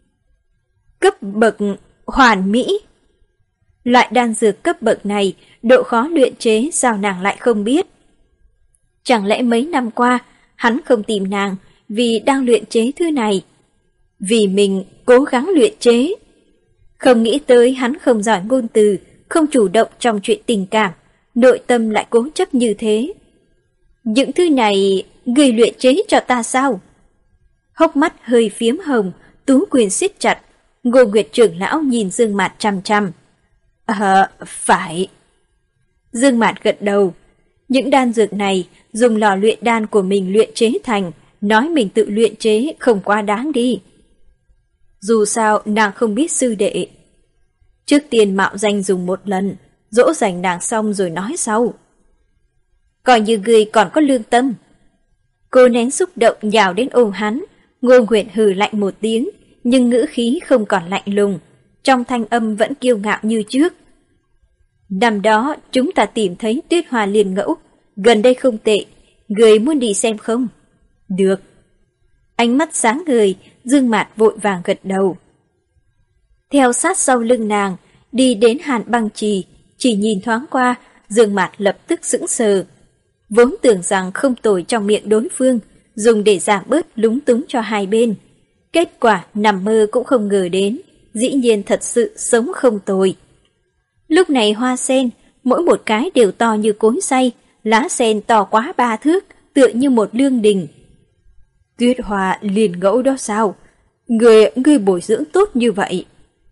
S1: Cấp bậc hoàn mỹ. Loại đan dược cấp bậc này, độ khó luyện chế sao nàng lại không biết? Chẳng lẽ mấy năm qua, hắn không tìm nàng vì đang luyện chế thứ này? Vì mình cố gắng luyện chế. Không nghĩ tới hắn không giỏi ngôn từ, không chủ động trong chuyện tình cảm, nội tâm lại cố chấp như thế. Những thứ này, người luyện chế cho ta sao? Hốc mắt hơi phiếm hồng, tú quyền siết chặt. Ngô Nguyệt trưởng lão nhìn Dương Mạt chằm chằm. Ờ, phải. Dương Mạt gật đầu. Những đan dược này dùng lò luyện đan của mình luyện chế thành, nói mình tự luyện chế không quá đáng đi. Dù sao nàng không biết sư đệ. Trước tiên mạo danh dùng một lần, dỗ dành nàng xong rồi nói sau. Coi như người còn có lương tâm. Cô nén xúc động nhào đến ôm hắn. Ngô Nguyệt hừ lạnh một tiếng, nhưng ngữ khí không còn lạnh lùng, trong thanh âm vẫn kiêu ngạo như trước. Năm đó chúng ta tìm thấy Tuyết Hoa Liên Ngẫu, gần đây không tệ, người muốn đi xem không? Được. Ánh mắt sáng ngời, Dương Mạt vội vàng gật đầu. Theo sát sau lưng nàng, đi đến Hàn Băng Trì, chỉ nhìn thoáng qua, Dương Mạt lập tức sững sờ. Vốn tưởng rằng không tồi trong miệng đối phương, dùng để giảm bớt lúng túng cho hai bên. Kết quả nằm mơ cũng không ngờ đến, dĩ nhiên thật sự sống không tồi. Lúc này hoa sen, mỗi một cái đều to như cối xay, lá sen to quá ba thước, tựa như một lương đình. Tuyết Hoa Liên Ngẫu đó sao? Người, người bồi dưỡng tốt như vậy.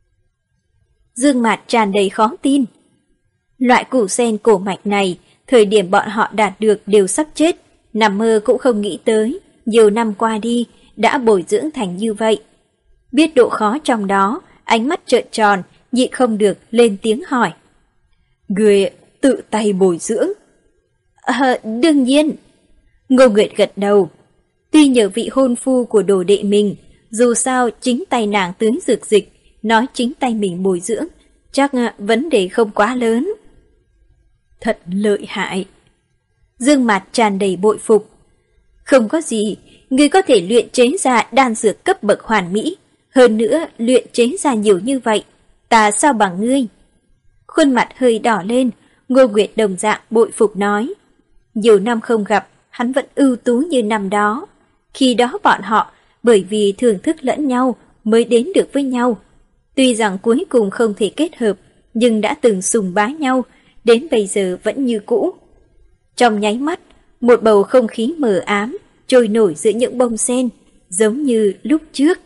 S1: Dương Mạt tràn đầy khó tin. Loại củ sen cổ mạch này, thời điểm bọn họ đạt được đều sắp chết, nằm mơ cũng không nghĩ tới, nhiều năm qua đi, đã bồi dưỡng thành như vậy. Biết độ khó trong đó, ánh mắt trợn tròn, nhịn không được lên tiếng hỏi. Người tự tay bồi dưỡng? À, đương nhiên. Ngô Nguyệt gật đầu. Tuy nhờ vị hôn phu của đồ đệ mình, dù sao chính tay nàng tưới dược dịch, nói chính tay mình bồi dưỡng, chắc vấn đề không quá lớn. Thật lợi hại. Dương Mạt tràn đầy bội phục. Không có gì, người có thể luyện chế ra đan dược cấp bậc hoàn mỹ, hơn nữa luyện chế ra nhiều như vậy, ta sao bằng ngươi? Khuôn mặt hơi đỏ lên, Ngô Nguyệt đồng dạng bội phục nói. Nhiều năm không gặp, hắn vẫn ưu tú như năm đó. Khi đó bọn họ, bởi vì thưởng thức lẫn nhau, mới đến được với nhau. Tuy rằng cuối cùng không thể kết hợp, nhưng đã từng sùng bái nhau, đến bây giờ vẫn như cũ. Trong nháy mắt, một bầu không khí mờ ám, trôi nổi giữa những bông sen, giống như lúc trước.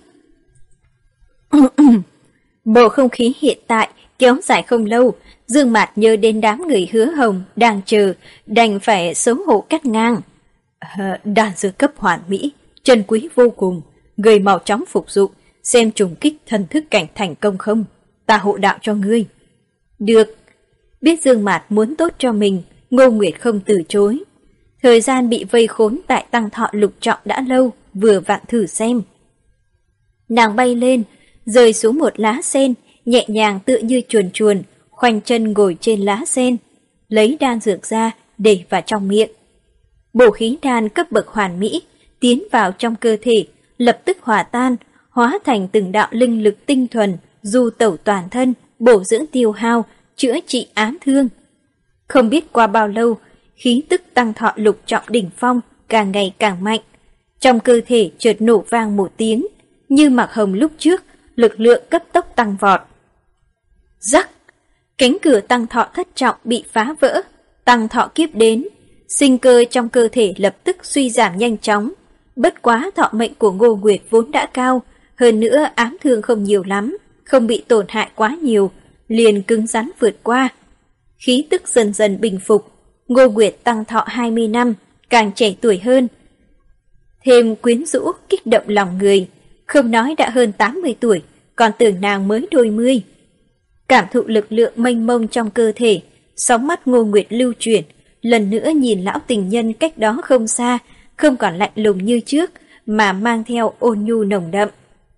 S1: Bầu không khí hiện tại kéo dài không lâu, Dương Mạt nhớ đến đám người Hứa Hồng đang chờ, đành phải xấu hổ cắt ngang. À, đan dược cấp hoàn mỹ, chân quý vô cùng, người mau chóng phục dụng, xem trùng kích thần thức cảnh thành công không, ta hộ đạo cho ngươi. Được. Biết Dương Mạt muốn tốt cho mình, Ngô Nguyệt không từ chối. Thời gian bị vây khốn tại Tăng Thọ lục trọng đã lâu, vừa vặn thử xem. Nàng bay lên, rơi xuống một lá sen, nhẹ nhàng tựa như chuồn chuồn, khoanh chân ngồi trên lá sen, lấy đan dược ra để vào trong miệng. Bổ khí đan cấp bậc hoàn mỹ tiến vào trong cơ thể, lập tức hòa tan, hóa thành từng đạo linh lực tinh thuần, du tẩu toàn thân, bổ dưỡng tiêu hao, chữa trị ám thương. Không biết qua bao lâu, khí tức Tăng Thọ lục trọng đỉnh phong càng ngày càng mạnh. Trong cơ thể chợt nổ vang một tiếng, như Mạc Hồng lúc trước, lực lượng cấp tốc tăng vọt. Rắc! Cánh cửa Tăng Thọ thất trọng bị phá vỡ, Tăng Thọ kiếp đến, sinh cơ trong cơ thể lập tức suy giảm nhanh chóng. Bất quá thọ mệnh của Ngô Nguyệt vốn đã cao, hơn nữa ám thương không nhiều lắm, không bị tổn hại quá nhiều, liền cứng rắn vượt qua. Khí tức dần dần bình phục, Ngô Nguyệt tăng thọ hai mươi năm, càng trẻ tuổi hơn. Thêm quyến rũ, kích động lòng người, không nói đã hơn tám mươi tuổi, còn tưởng nàng mới đôi mươi. Cảm thụ lực lượng mênh mông trong cơ thể, sóng mắt Ngô Nguyệt lưu chuyển, lần nữa nhìn lão tình nhân cách đó không xa, không còn lạnh lùng như trước, mà mang theo ôn nhu nồng đậm.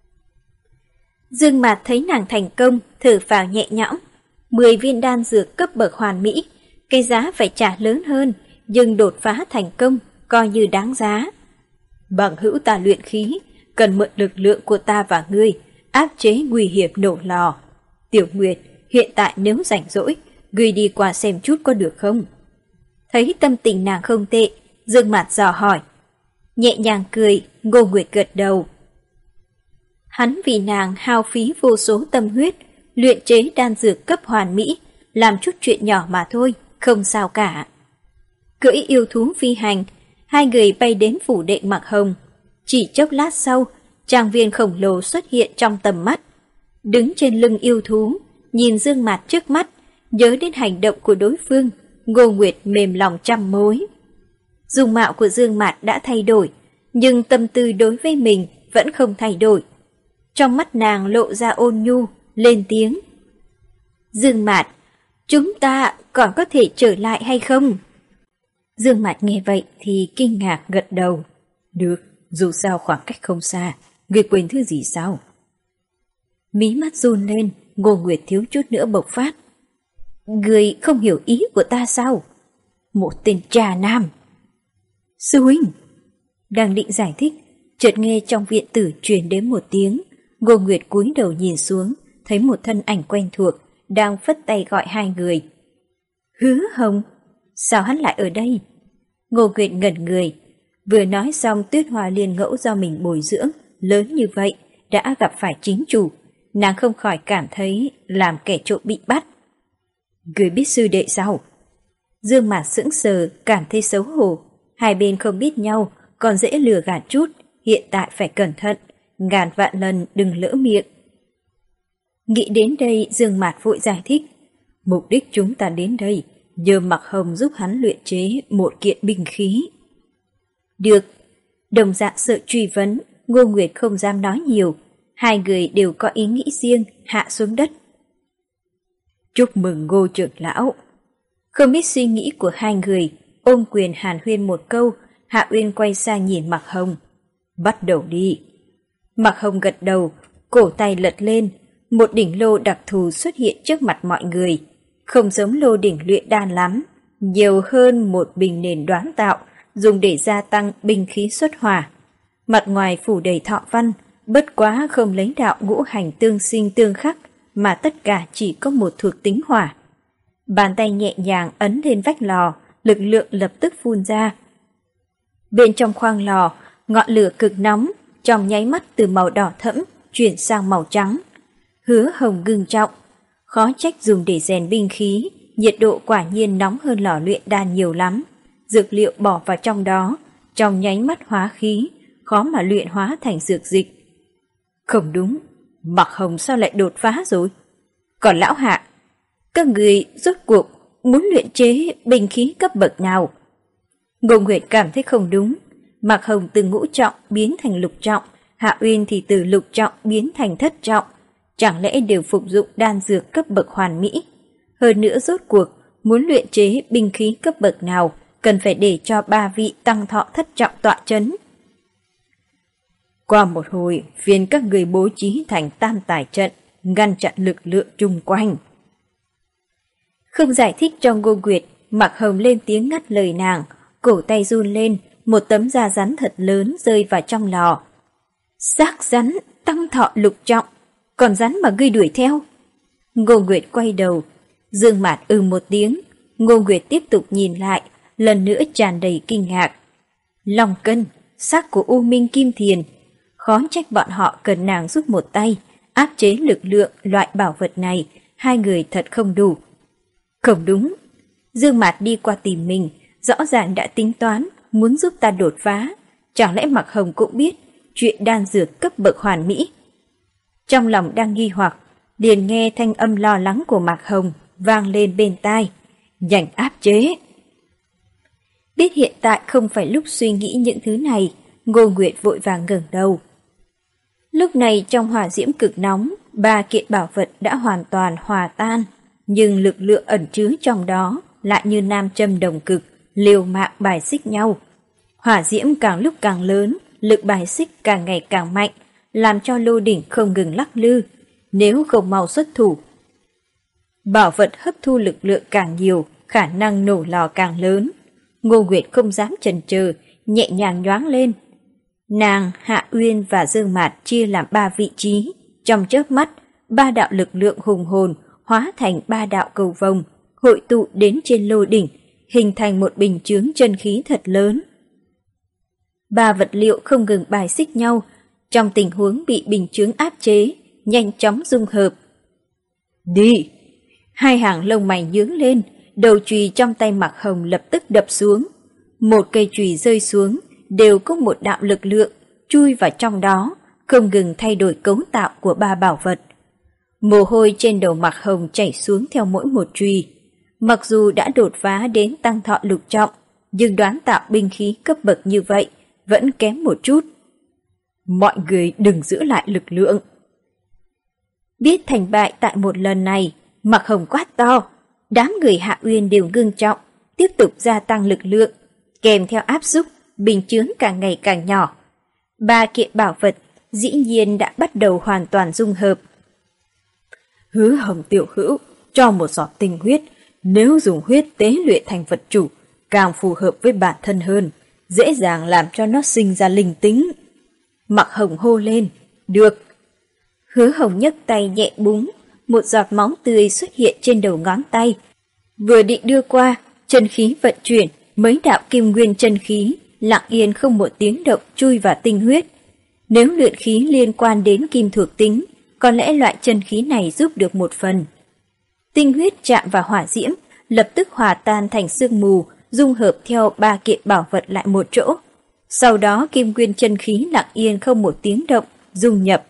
S1: Dương Mạt thấy nàng thành công, thở phào nhẹ nhõm. Mười viên đan dược cấp bậc hoàn mỹ, cái giá phải trả lớn hơn, nhưng đột phá thành công, coi như đáng giá. Bằng hữu ta luyện khí, cần mượn lực lượng của ta và ngươi, áp chế nguy hiểm nổ lò. Tiểu Nguyệt, hiện tại nếu rảnh rỗi, ngươi đi qua xem chút có được không? Thấy tâm tình nàng không tệ, Dương Mạt dò hỏi. Nhẹ nhàng cười, Ngô Nguyệt gật đầu. Hắn vì nàng hao phí vô số tâm huyết, luyện chế đan dược cấp hoàn mỹ, làm chút chuyện nhỏ mà thôi, không sao cả. Cưỡi yêu thú phi hành, hai người bay đến phủ đệ Mạc Hồng. Chỉ chốc lát sau, trang viên khổng lồ xuất hiện trong tầm mắt. Đứng trên lưng yêu thú, nhìn Dương Mạt trước mắt, nhớ đến hành động của đối phương, Ngô Nguyệt mềm lòng trăm mối. Dung mạo của Dương Mạt đã thay đổi, nhưng tâm tư đối với mình vẫn không thay đổi. Trong mắt nàng lộ ra ôn nhu, lên tiếng. Dương Mạt, chúng ta còn có thể trở lại hay không? Dương Mạt nghe vậy thì kinh ngạc gật đầu. Được, dù sao khoảng cách không xa, người quên thứ gì sao? Mí mắt run lên, Ngô Nguyệt thiếu chút nữa bộc phát. Người không hiểu ý của ta sao? Một tên trà nam. Sư huynh! Đang định giải thích, chợt nghe trong viện tử truyền đến một tiếng. Ngô Nguyệt cúi đầu nhìn xuống, thấy một thân ảnh quen thuộc, đang phất tay gọi hai người. Hứa Hồng! Sao hắn lại ở đây? Ngô Nguyệt ngẩn người. Vừa nói xong Tuyết Hoa Liên ngẫu do mình bồi dưỡng, lớn như vậy, đã gặp phải chính chủ. Nàng không khỏi cảm thấy làm kẻ trộm bị bắt. Người biết sư đệ sao? Dương Mạt sững sờ, cảm thấy xấu hổ. Hai bên không biết nhau, còn dễ lừa gạt chút, hiện tại phải cẩn thận, ngàn vạn lần đừng lỡ miệng. Nghĩ đến đây, Dương Mạt vội giải thích. Mục đích chúng ta đến đây, nhờ Mạc Hồng giúp hắn luyện chế một kiện binh khí. Được. Đồng dạng sợ truy vấn, Ngô Nguyệt không dám nói nhiều. Hai người đều có ý nghĩ riêng, hạ xuống đất. Chúc mừng Ngô trưởng lão. Không biết suy nghĩ của hai người, ôm quyền hàn huyên một câu, Hạ Uyên quay sang nhìn Mạc Hồng. Bắt đầu đi. Mạc Hồng gật đầu, cổ tay lật lên, một đỉnh lô đặc thù xuất hiện trước mặt mọi người. Không giống lô đỉnh luyện đan lắm, nhiều hơn một bình nền đoán tạo, dùng để gia tăng binh khí xuất hỏa. Mặt ngoài phủ đầy thọ văn, bất quá không lấy đạo ngũ hành tương sinh tương khắc, mà tất cả chỉ có một thuộc tính hỏa. Bàn tay nhẹ nhàng ấn lên vách lò, lực lượng lập tức phun ra. Bên trong khoang lò, ngọn lửa cực nóng, trong nháy mắt từ màu đỏ thẫm chuyển sang màu trắng. Hứa Hồng ngưng trọng, khó trách dùng để rèn binh khí, nhiệt độ quả nhiên nóng hơn lò luyện đan nhiều lắm. Dược liệu bỏ vào trong đó, trong nháy mắt hóa khí, khó mà luyện hóa thành dược dịch. Không đúng, Mạc Hồng sao lại đột phá rồi? Còn lão Hạ, các người rốt cuộc muốn luyện chế binh khí cấp bậc nào? Ngô Nguyệt cảm thấy không đúng. Mạc Hồng từ ngũ trọng biến thành lục trọng, Hạ Uyên thì từ lục trọng biến thành thất trọng. Chẳng lẽ đều phục dụng đan dược cấp bậc hoàn mỹ? Hơn nữa rốt cuộc, muốn luyện chế binh khí cấp bậc nào, cần phải để cho ba vị tăng thọ thất trọng tọa chấn. Qua một hồi, phiền các người bố trí thành tam tài trận, ngăn chặn lực lượng chung quanh. Không giải thích cho Ngô Nguyệt, Mạc Hồng lên tiếng ngắt lời nàng, cổ tay run lên, một tấm da rắn thật lớn rơi vào trong lò. Xác rắn, tăng thọ lục trọng, còn rắn mà ngươi đuổi theo. Ngô Nguyệt quay đầu, Dương Mạt ừ một tiếng, Ngô Nguyệt tiếp tục nhìn lại, lần nữa tràn đầy kinh ngạc. Long cân, xác của U Minh Kim Thiền, khó trách bọn họ cần nàng giúp một tay, áp chế lực lượng loại bảo vật này, hai người thật không đủ. Không đúng, Dương Mạt đi qua tìm mình, rõ ràng đã tính toán, muốn giúp ta đột phá, chẳng lẽ Mạc Hồng cũng biết chuyện đan dược cấp bậc hoàn mỹ. Trong lòng đang nghi hoặc, liền nghe thanh âm lo lắng của Mạc Hồng vang lên bên tai, nhanh áp chế. Biết hiện tại không phải lúc suy nghĩ những thứ này, Ngô Nguyệt vội vàng ngẩng đầu. Lúc này trong hỏa diễm cực nóng, ba kiện bảo vật đã hoàn toàn hòa tan, nhưng lực lượng ẩn chứa trong đó lại như nam châm đồng cực, liều mạng bài xích nhau. Hỏa diễm càng lúc càng lớn, lực bài xích càng ngày càng mạnh, làm cho lô đỉnh không ngừng lắc lư, nếu không mau xuất thủ. Bảo vật hấp thu lực lượng càng nhiều, khả năng nổ lò càng lớn. Ngô Nguyệt không dám chần chừ, nhẹ nhàng nhoáng lên. Nàng, Hạ Uyên và Dương Mạt chia làm ba vị trí, trong chớp mắt, ba đạo lực lượng hùng hồn hóa thành ba đạo cầu vồng, hội tụ đến trên lô đỉnh, hình thành một bình chướng chân khí thật lớn. Ba vật liệu không ngừng bài xích nhau, trong tình huống bị bình chướng áp chế, nhanh chóng dung hợp. Đi! Hai hàng lông mày nhướng lên, đầu chùy trong tay Mạc Hồng lập tức đập xuống. Một cây chùy rơi xuống, đều có một đạo lực lượng chui vào trong đó, không ngừng thay đổi cấu tạo của ba bảo vật. Mồ hôi trên đầu Mạc Hồng chảy xuống theo mỗi một chùy. Mặc dù đã đột phá đến tăng thọ lục trọng, nhưng đoán tạo binh khí cấp bậc như vậy vẫn kém một chút. Mọi người đừng giữ lại lực lượng. Biết thành bại tại một lần này, Mạc Hồng quát to, đám người Hạ Uyên đều ngưng trọng, tiếp tục gia tăng lực lượng, kèm theo áp xúc, bình chướng càng ngày càng nhỏ. Ba kiện bảo vật dĩ nhiên đã bắt đầu hoàn toàn dung hợp. Hứa Hồng tiểu hữu, cho một giọt tinh huyết, nếu dùng huyết tế luyện thành vật chủ, càng phù hợp với bản thân hơn, dễ dàng làm cho nó sinh ra linh tính. Mạc Hồng hô lên, được. Hứa Hồng nhấc tay nhẹ búng, một giọt máu tươi xuất hiện trên đầu ngón tay. Vừa định đưa qua, chân khí vận chuyển, mấy đạo kim nguyên chân khí, lặng yên không một tiếng động chui vào tinh huyết. Nếu luyện khí liên quan đến kim thuộc tính, có lẽ loại chân khí này giúp được một phần. Tinh huyết chạm vào hỏa diễm, lập tức hòa tan thành sương mù, dung hợp theo ba kiện bảo vật lại một chỗ. Sau đó kim nguyên chân khí lặng yên không một tiếng động, dung nhập.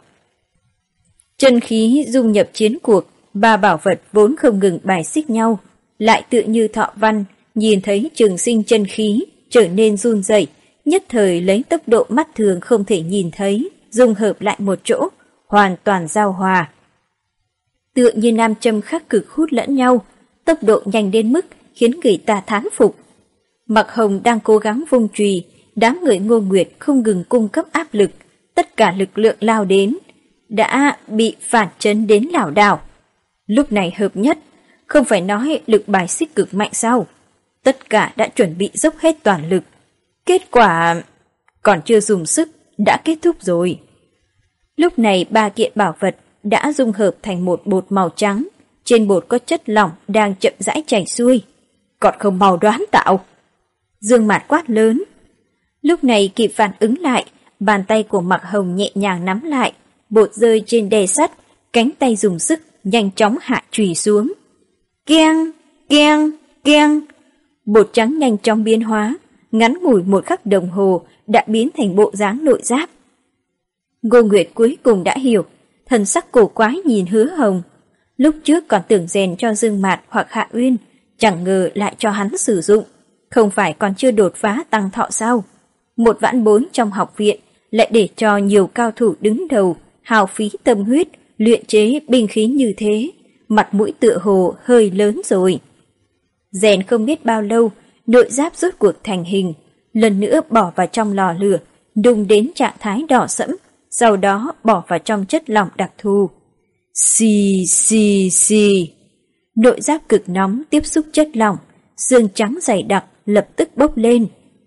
S1: Chân khí dung nhập chiến cuộc, ba bảo vật vốn không ngừng bài xích nhau, lại tự như thọ văn, nhìn thấy trường sinh chân khí, trở nên run rẩy, nhất thời lấy tốc độ mắt thường không thể nhìn thấy, dung hợp lại một chỗ, hoàn toàn giao hòa. Tựa như nam châm khắc cực hút lẫn nhau, tốc độ nhanh đến mức khiến người ta thán phục. Mạc Hồng đang cố gắng vung chùy, đám người Ngô Nguyệt không ngừng cung cấp áp lực, tất cả lực lượng lao đến, đã bị phản chấn đến lảo đảo. Lúc này hợp nhất, không phải nói lực bài xích cực mạnh sao? Tất cả đã chuẩn bị dốc hết toàn lực. Kết quả còn chưa dùng sức, đã kết thúc rồi. Lúc này ba kiện bảo vật đã dung hợp thành một bột màu trắng, trên bột có chất lỏng đang chậm rãi chảy xuôi. Còn không mau đoán tạo. Dương Mạt quát lớn. Lúc này kịp phản ứng lại, bàn tay của Mạc Hồng nhẹ nhàng nắm lại, bột rơi trên đè sắt, cánh tay dùng sức, nhanh chóng hạ chùy xuống. Keng, keng, keng. Bột trắng nhanh chóng biến hóa, ngắn ngủi một khắc đồng hồ đã biến thành bộ dáng nội giáp. Ngô Nguyệt cuối cùng đã hiểu, thần sắc cổ quái nhìn Hứa Hồng. Lúc trước còn tưởng rèn cho Dương Mạt hoặc Hạ Uyên, chẳng ngờ lại cho hắn sử dụng. Không phải còn chưa đột phá tăng thọ sao? Một vãn bối trong học viện lại để cho nhiều cao thủ đứng đầu hào phí tâm huyết luyện chế binh khí như thế, mặt mũi tựa hồ hơi lớn rồi. Rèn không biết bao lâu, nội giáp rốt cuộc thành hình, lần nữa bỏ vào trong lò lửa, đun đến trạng thái đỏ sẫm, sau đó bỏ vào trong chất lỏng đặc thù. Xì xì xì. Nội giáp cực nóng tiếp xúc chất lỏng, xương trắng dày đặc lập tức bốc lên.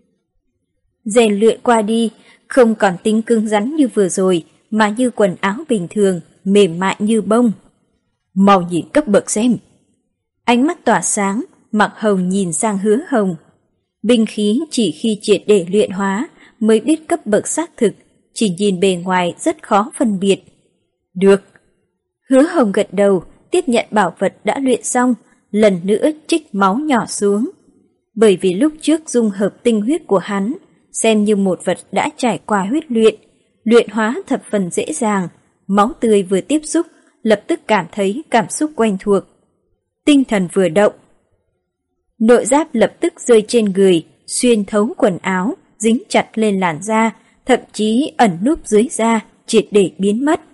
S1: Rèn luyện qua đi, không còn tính cứng rắn như vừa rồi, mà như quần áo bình thường, mềm mại như bông. Mau nhìn cấp bậc xem. Ánh mắt tỏa sáng, Mặc Hồng nhìn sang Hứa Hồng. Binh khí chỉ khi triệt để luyện hóa mới biết cấp bậc xác thực, chỉ nhìn bề ngoài rất khó phân biệt. Được. Hứa Hồng gật đầu, tiếp nhận bảo vật đã luyện xong, lần nữa trích máu nhỏ xuống. Bởi vì lúc trước dung hợp tinh huyết của hắn, xem như một vật đã trải qua huyết luyện, luyện hóa thập phần dễ dàng, máu tươi vừa tiếp xúc, lập tức cảm thấy cảm xúc quen thuộc. Tinh thần vừa động, nội giáp lập tức rơi trên người, xuyên thấu quần áo, dính chặt lên làn da, thậm chí ẩn núp dưới da, triệt để biến mất.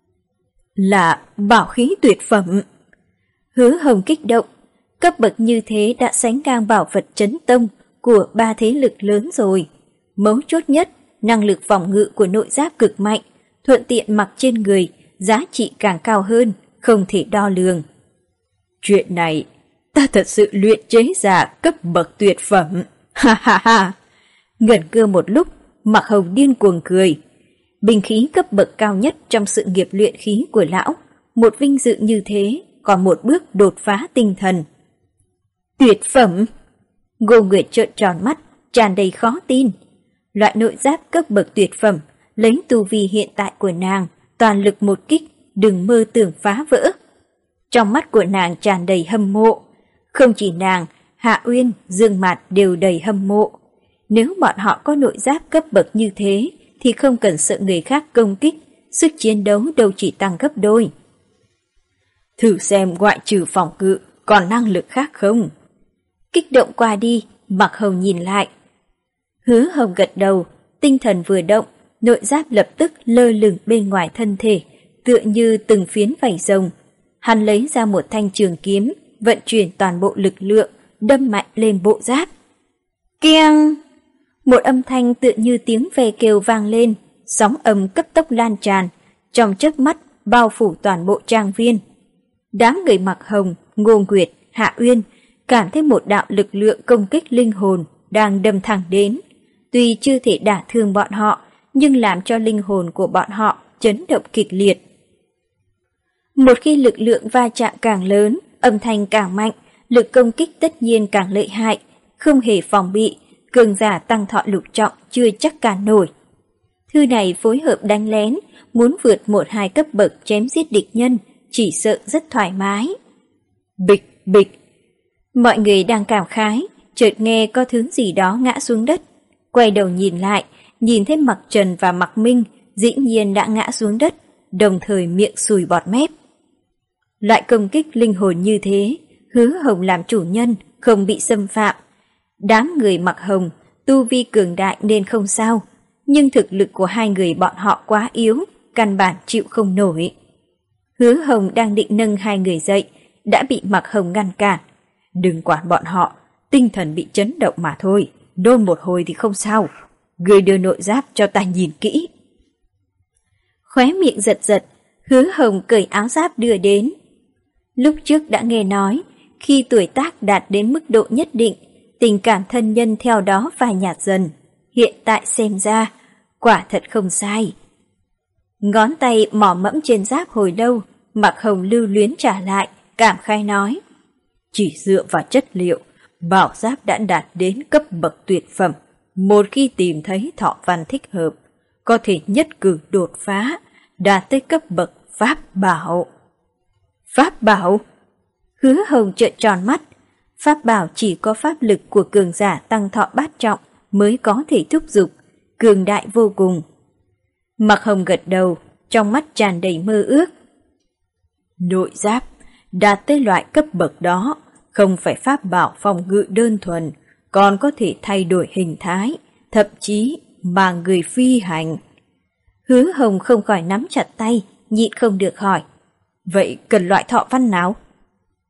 S1: Là bảo khí tuyệt phẩm. Hứa Hồng kích động, cấp bậc như thế đã sánh ngang bảo vật chấn tông của ba thế lực lớn rồi. Mấu chốt nhất, năng lực phòng ngự của nội giáp cực mạnh, thuận tiện mặc trên người, giá trị càng cao hơn, không thể đo lường. Chuyện này, ta thật sự luyện chế ra cấp bậc tuyệt phẩm. Ha ha ha. Ngẩn ngơ một lúc, Mạc Hồng điên cuồng cười. Binh khí cấp bậc cao nhất trong sự nghiệp luyện khí của lão, một vinh dự như thế, còn một bước đột phá tinh thần. Tuyệt phẩm! Ngô Nguyệt trợn tròn mắt, tràn đầy khó tin. Loại nội giáp cấp bậc tuyệt phẩm, lấy tu vi hiện tại của nàng, toàn lực một kích, đừng mơ tưởng phá vỡ. Trong mắt của nàng tràn đầy hâm mộ. Không chỉ nàng, Hạ Uyên, Dương Mạt đều đầy hâm mộ. Nếu bọn họ có nội giáp cấp bậc như thế, thì không cần sợ người khác công kích, sức chiến đấu đâu chỉ tăng gấp đôi. Thử xem ngoại trừ phòng ngự, còn năng lực khác không? Kích động qua đi, Mạc Hồng nhìn lại. Hứa Hồng gật đầu, tinh thần vừa động, nội giáp lập tức lơ lửng bên ngoài thân thể, tựa như từng phiến vảy rồng. Hắn lấy ra một thanh trường kiếm, vận chuyển toàn bộ lực lượng, đâm mạnh lên bộ giáp. Keng! Một âm thanh tựa như tiếng ve kêu vang lên, sóng âm cấp tốc lan tràn, trong chớp mắt bao phủ toàn bộ trang viên. Đám người Mạc Hồng, Ngô Nguyệt, Hạ Uyên cảm thấy một đạo lực lượng công kích linh hồn đang đâm thẳng đến. Tuy chưa thể đả thương bọn họ, nhưng làm cho linh hồn của bọn họ chấn động kịch liệt. Một khi lực lượng va chạm càng lớn, âm thanh càng mạnh, lực công kích tất nhiên càng lợi hại, không hề phòng bị, cường giả tăng thọ lục trọng chưa chắc cản nổi. Thư này phối hợp đánh lén, muốn vượt một hai cấp bậc chém giết địch nhân, chỉ sợ rất thoải mái. Bịch bịch. Mọi người đang cảm khái, chợt nghe có thứ gì đó ngã xuống đất. Quay đầu nhìn lại, nhìn thấy Mặc Trần và Mặc Minh dĩ nhiên đã ngã xuống đất, đồng thời miệng sùi bọt mép. Loại công kích linh hồn như thế, Hứa Hồng làm chủ nhân, không bị xâm phạm. Đám người Mặc Hồng, tu vi cường đại nên không sao, nhưng thực lực của hai người bọn họ quá yếu, căn bản chịu không nổi. Hứa Hồng đang định nâng hai người dậy, đã bị Mặc Hồng ngăn cản. Đừng quản bọn họ, tinh thần bị chấn động mà thôi, nôn một hồi thì không sao. Người đưa nội giáp cho ta nhìn kỹ. Khóe miệng giật giật, Hứa Hồng cởi áo giáp đưa đến. Lúc trước đã nghe nói, khi tuổi tác đạt đến mức độ nhất định, tình cảm thân nhân theo đó phai nhạt dần. Hiện tại xem ra, quả thật không sai. Ngón tay mỏ mẫm trên giáp hồi lâu, Mạc Hồng lưu luyến trả lại, cảm khai nói. Chỉ dựa vào chất liệu, bảo giáp đã đạt đến cấp bậc tuyệt phẩm. Một khi tìm thấy thọ văn thích hợp, có thể nhất cử đột phá, đạt tới cấp bậc pháp bảo. Pháp bảo? Hứa Hồng trợn tròn mắt. Pháp bảo chỉ có pháp lực của cường giả tăng thọ bát trọng mới có thể thúc giục, cường đại vô cùng. Mạc Hồng gật đầu, trong mắt tràn đầy mơ ước. Nội giáp, đạt tới loại cấp bậc đó, không phải pháp bảo phòng ngự đơn thuần, còn có thể thay đổi hình thái, thậm chí mà người phi hành. Hứa Hồng không khỏi nắm chặt tay, nhịn không được hỏi. Vậy cần loại thọ văn nào?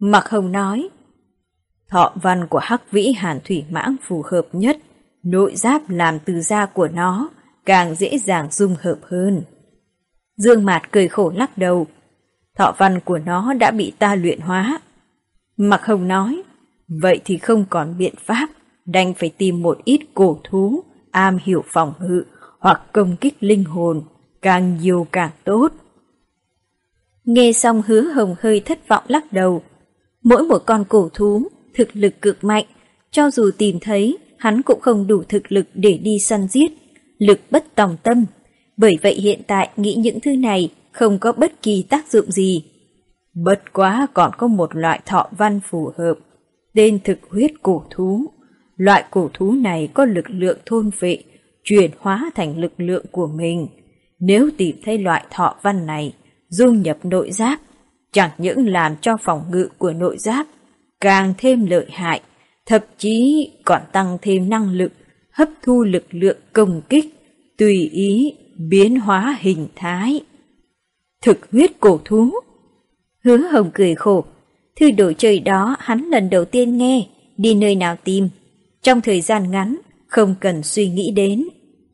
S1: Mạc Hồng nói, thọ văn của Hắc Vĩ Hàn Thủy Mãng phù hợp nhất, nội giáp làm từ da của nó càng dễ dàng dung hợp hơn. Dương Mạt cười khổ lắc đầu, thọ văn của nó đã bị ta luyện hóa. Mạc Hồng nói, vậy thì không còn biện pháp, đành phải tìm một ít cổ thú, am hiểu phòng ngự hoặc công kích linh hồn, càng nhiều càng tốt. Nghe xong Hứa Hồng hơi thất vọng lắc đầu. Mỗi một con cổ thú, thực lực cực mạnh, cho dù tìm thấy, hắn cũng không đủ thực lực để đi săn giết, lực bất tòng tâm. Bởi vậy hiện tại nghĩ những thứ này không có bất kỳ tác dụng gì. Bất quá còn có một loại thọ văn phù hợp, tên thực huyết cổ thú. Loại cổ thú này có lực lượng thôn phệ, chuyển hóa thành lực lượng của mình. Nếu tìm thấy loại thọ văn này, dung nhập nội giáp, chẳng những làm cho phòng ngự của nội giáp càng thêm lợi hại, thậm chí còn tăng thêm năng lực, hấp thu lực lượng công kích, tùy ý biến hóa hình thái. Thực huyết cổ thú. Hứa Hồng cười khổ, thứ đồ chơi đó hắn lần đầu tiên nghe, đi nơi nào tìm, trong thời gian ngắn, không cần suy nghĩ đến.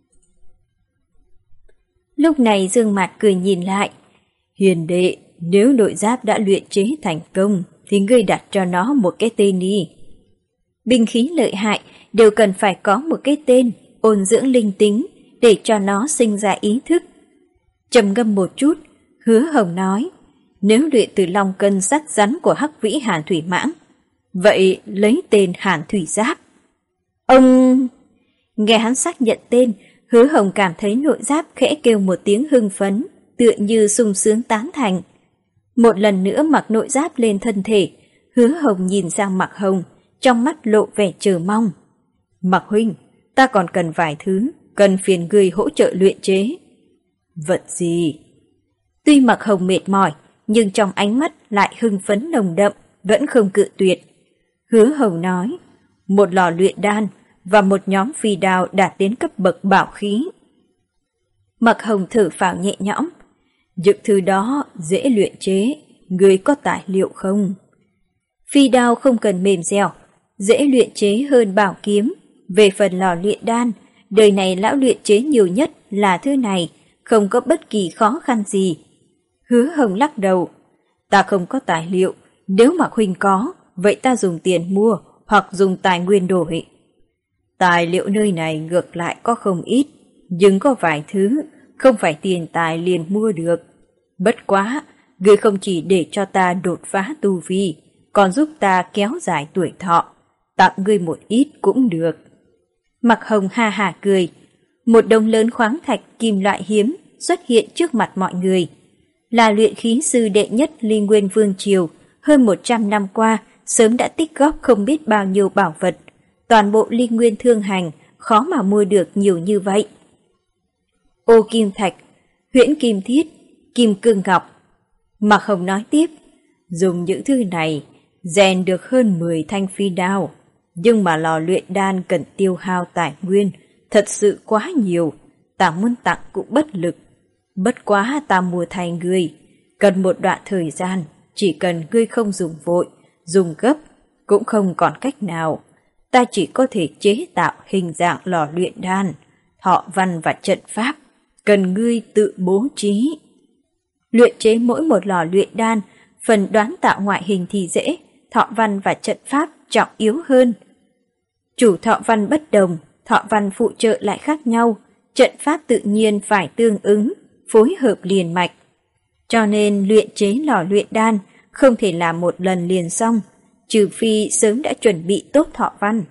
S1: Lúc này Dương Mạt cười nhìn lại, Hiền đệ, nếu nội giáp đã luyện chế thành công, thì ngươi đặt cho nó một cái tên đi. Binh khí lợi hại đều cần phải có một cái tên, ôn dưỡng linh tính, để cho nó sinh ra ý thức. Trầm ngâm một chút, Hứa Hồng nói, nếu luyện từ long cân sắc rắn của Hắc Vĩ Hàn Thủy Mãng, vậy lấy tên Hàn Thủy Giáp. Ông... Nghe hắn xác nhận tên, Hứa Hồng cảm thấy nội giáp khẽ kêu một tiếng hưng phấn, tựa như sung sướng tán thành. Một lần nữa mặc nội giáp lên thân thể, Hứa Hồng nhìn sang Mạc Hồng, trong mắt lộ vẻ chờ mong. Mạc huynh, ta còn cần vài thứ, cần phiền ngươi hỗ trợ luyện chế. Vật gì? Tuy Mạc Hồng mệt mỏi, nhưng trong ánh mắt lại hưng phấn nồng đậm, vẫn không cự tuyệt. Hứa Hồng nói, một lò luyện đan và một nhóm phi đao đạt đến cấp bậc bảo khí. Mạc Hồng thở phào nhẹ nhõm, những thứ đó dễ luyện chế, ngươi có tài liệu không? Phi đao không cần mềm dẻo, dễ luyện chế hơn bảo kiếm. Về phần lò luyện đan, đời này lão luyện chế nhiều nhất là thứ này, không có bất kỳ khó khăn gì. Hứa Hồng lắc đầu, ta không có tài liệu, nếu Mạc huynh có, vậy ta dùng tiền mua hoặc dùng tài nguyên đổi. Tài liệu nơi này ngược lại có không ít, nhưng có vài thứ không phải tiền tài liền mua được. Bất quá, ngươi không chỉ để cho ta đột phá tu vi, còn giúp ta kéo dài tuổi thọ, tặng ngươi một ít cũng được. Mạc Hồng ha hả cười, một đống lớn khoáng thạch kim loại hiếm xuất hiện trước mặt mọi người. Là luyện khí sư đệ nhất Ly Nguyên Vương Triều, hơn một trăm năm qua sớm đã tích góp không biết bao nhiêu bảo vật. Toàn bộ Ly Nguyên Thương Hành khó mà mua được nhiều như vậy. Ô kim thạch, huyễn kim thiết, kim cương ngọc. Mạc Hồng nói tiếp, dùng những thứ này rèn được hơn mười thanh phi đao, nhưng mà lò luyện đan cần tiêu hao tài nguyên thật sự quá nhiều, ta muốn tặng cũng bất lực. Bất quá ta mua thay ngươi, cần một đoạn thời gian, chỉ cần ngươi không dùng vội, dùng gấp, cũng không còn cách nào. Ta chỉ có thể chế tạo hình dạng lò luyện đan, thọ văn và trận pháp, cần ngươi tự bố trí. Luyện chế mỗi một lò luyện đan, phần đoán tạo ngoại hình thì dễ, thọ văn và trận pháp trọng yếu hơn. Chủ thọ văn bất đồng, thọ văn phụ trợ lại khác nhau, trận pháp tự nhiên phải tương ứng, phối hợp liền mạch. Cho nên luyện chế lò luyện đan không thể làm một lần liền xong, trừ phi sớm đã chuẩn bị tốt thọ văn.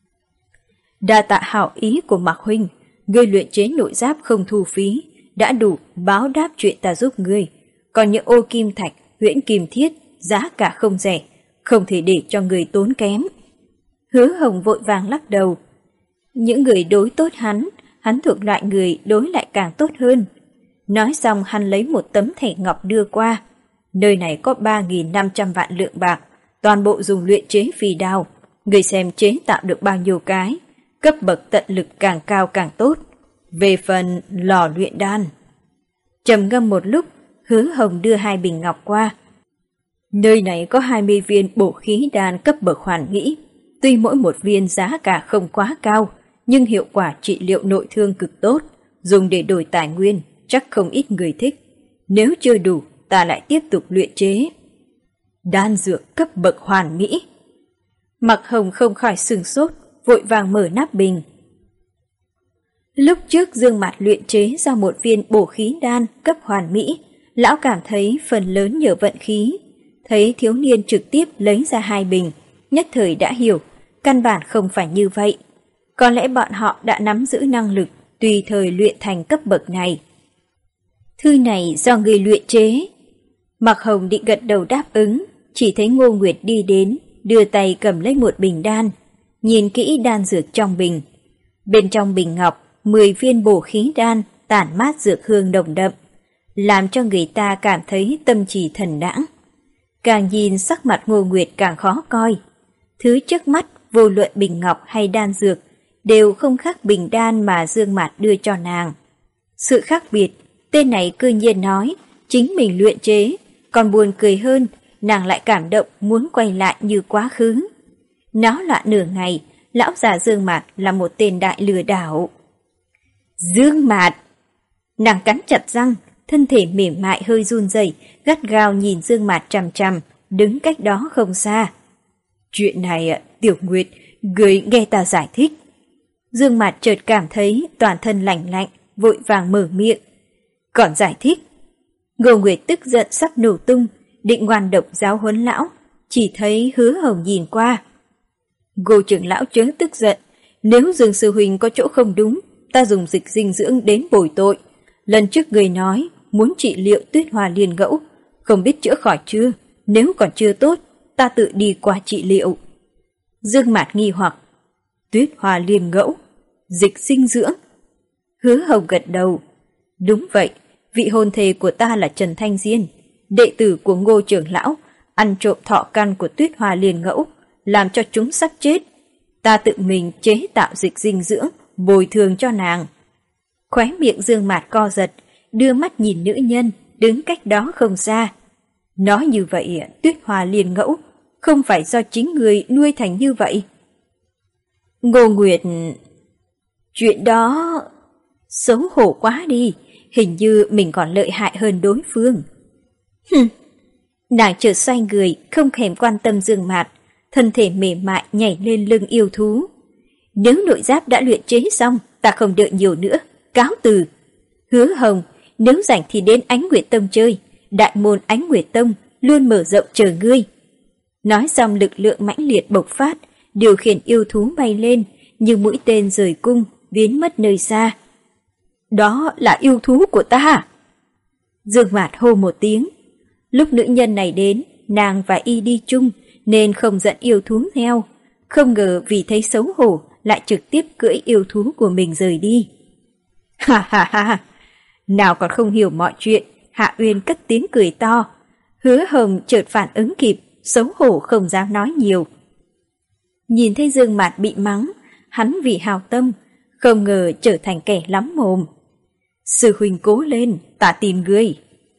S1: Đa tạ hảo ý của Mạc huynh, ngươi luyện chế nội giáp không thu phí, đã đủ báo đáp chuyện ta giúp ngươi. Còn những ô kim thạch, huyễn kim thiết, giá cả không rẻ, không thể để cho người tốn kém. Hứa Hồng vội vàng lắc đầu. Những người đối tốt hắn, hắn thuộc loại người đối lại càng tốt hơn. Nói xong hắn lấy một tấm thẻ ngọc đưa qua. Nơi này có ba nghìn năm trăm vạn lượng bạc, toàn bộ dùng luyện chế phi đao. Người xem chế tạo được bao nhiêu cái, cấp bậc tận lực càng cao càng tốt. Về phần lò luyện đan. Trầm ngâm một lúc, Hứa Hồng đưa hai bình ngọc qua. Nơi này có hai mươi viên bổ khí đan cấp bậc hoàn mỹ. Tuy mỗi một viên giá cả không quá cao, nhưng hiệu quả trị liệu nội thương cực tốt, dùng để đổi tài nguyên, chắc không ít người thích. Nếu chưa đủ, ta lại tiếp tục luyện chế. Đan dược cấp bậc hoàn mỹ. Mặc Hồng không khỏi sửng sốt, vội vàng mở nắp bình. Lúc trước Dương Mạt luyện chế ra một viên bổ khí đan cấp hoàn mỹ, lão cảm thấy phần lớn nhờ vận khí. Thấy thiếu niên trực tiếp lấy ra hai bình, nhất thời đã hiểu, căn bản không phải như vậy. Có lẽ bọn họ đã nắm giữ năng lực tùy thời luyện thành cấp bậc này. Thư này do người luyện chế. Mặc Hồng định gật đầu đáp ứng, chỉ thấy Ngô Nguyệt đi đến, đưa tay cầm lấy một bình đan, nhìn kỹ đan dược trong bình. Bên trong bình ngọc, mười viên bổ khí đan tản mát dược hương nồng đậm, làm cho người ta cảm thấy tâm trì thần đãng. Càng nhìn sắc mặt Ngô Nguyệt càng khó coi. Thứ trước mắt, vô luận bình ngọc hay đan dược, đều không khác bình đan mà Dương Mạt đưa cho nàng. Sự khác biệt, tên này cư nhiên nói chính mình luyện chế, còn buồn cười hơn, nàng lại cảm động muốn quay lại như quá khứ. Náo loạn nửa ngày, lão già Dương Mạt là một tên đại lừa đảo. Dương Mạt! Nàng cắn chặt răng, thân thể mềm mại hơi run rẩy, gắt gao nhìn Dương Mạt chằm chằm, đứng cách đó không xa. Chuyện này, Tiểu Nguyệt, người nghe ta giải thích. Dương Mạt chợt cảm thấy toàn thân lạnh lạnh, vội vàng mở miệng. Còn giải thích? Ngô Nguyệt tức giận sắp nổ tung, định ngoan độc giáo huấn lão, chỉ thấy Hứa Hồng nhìn qua. Ngô trưởng lão chớ tức giận, nếu Dương sư huynh có chỗ không đúng, ta dùng dịch dinh dưỡng đến bồi tội. Lần trước người nói muốn trị liệu Tuyết Hoa Liên Ngẫu, không biết chữa khỏi chưa, nếu còn chưa tốt, ta tự đi qua trị liệu. Dương Mạt nghi hoặc, Tuyết Hoa Liên Ngẫu, dịch dinh dưỡng. Hứa Hồng gật đầu, đúng vậy, vị hôn thê của ta là Trần Thanh Diên, đệ tử của Ngô trưởng lão, ăn trộm thọ căn của Tuyết Hoa Liên Ngẫu, làm cho chúng sắp chết. Ta tự mình chế tạo dịch dinh dưỡng, bồi thường cho nàng. Khóe miệng Dương Mạt co giật, đưa mắt nhìn nữ nhân đứng cách đó không xa. Nói như vậy, Tuyết Hoa Liên Ngẫu không phải do chính người nuôi thành như vậy. Ngô Nguyệt... Chuyện đó... xấu hổ quá đi, hình như mình còn lợi hại hơn đối phương. Hừm. Nàng chợt xoay người, không thèm quan tâm Dương Mạt, thân thể mềm mại nhảy lên lưng yêu thú. Nếu nội giáp đã luyện chế xong, ta không đợi nhiều nữa, cáo từ. Hứa Hồng, nếu rảnh thì đến Ánh Nguyệt Tông chơi, đại môn Ánh Nguyệt Tông luôn mở rộng chờ ngươi. Nói xong lực lượng mãnh liệt bộc phát, điều khiển yêu thú bay lên, như mũi tên rời cung, biến mất nơi xa. Đó là yêu thú của ta. Dương Mạt hô một tiếng. Lúc nữ nhân này đến, nàng và y đi chung, nên không dẫn yêu thú theo. Không ngờ vì thấy xấu hổ, lại trực tiếp cưỡi yêu thú của mình rời đi. Ha ha ha! Nào còn không hiểu mọi chuyện, Hạ Uyên cất tiếng cười to. Hứa Hồng chợt phản ứng kịp, xấu hổ không dám nói nhiều. Nhìn thấy Dương Mạt bị mắng, hắn vì hào tâm, không ngờ trở thành kẻ lắm mồm. Sư huynh cố lên, ta tìm ngươi.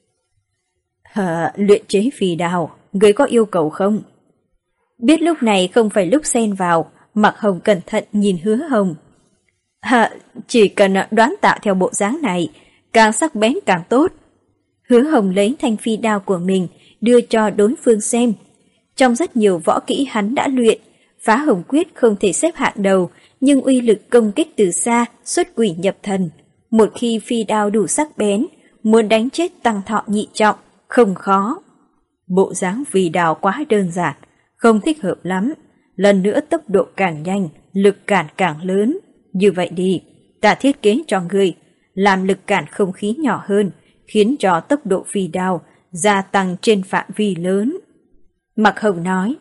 S1: Hả, luyện chế phì đào, ngươi có yêu cầu không? Biết lúc này không phải lúc xen vào, Mặc Hồng cẩn thận nhìn Hứa Hồng. Hả, chỉ cần đoán tạo theo bộ dáng này, càng sắc bén càng tốt. Hứa Hồng lấy thanh phi đao của mình, đưa cho đối phương xem. Trong rất nhiều võ kỹ hắn đã luyện, Phá Hồng Quyết không thể xếp hạng đầu, nhưng uy lực công kích từ xa, xuất quỷ nhập thần. Một khi phi đao đủ sắc bén, muốn đánh chết Tăng Thọ nhị trọng, không khó. Bộ dáng phi đao quá đơn giản, không thích hợp lắm. Lần nữa tốc độ càng nhanh, lực cản càng lớn. Như vậy đi, ta thiết kế cho ngươi, làm lực cản không khí nhỏ hơn, khiến cho tốc độ phi đao gia tăng trên phạm vi lớn. Mặc Hồng nói,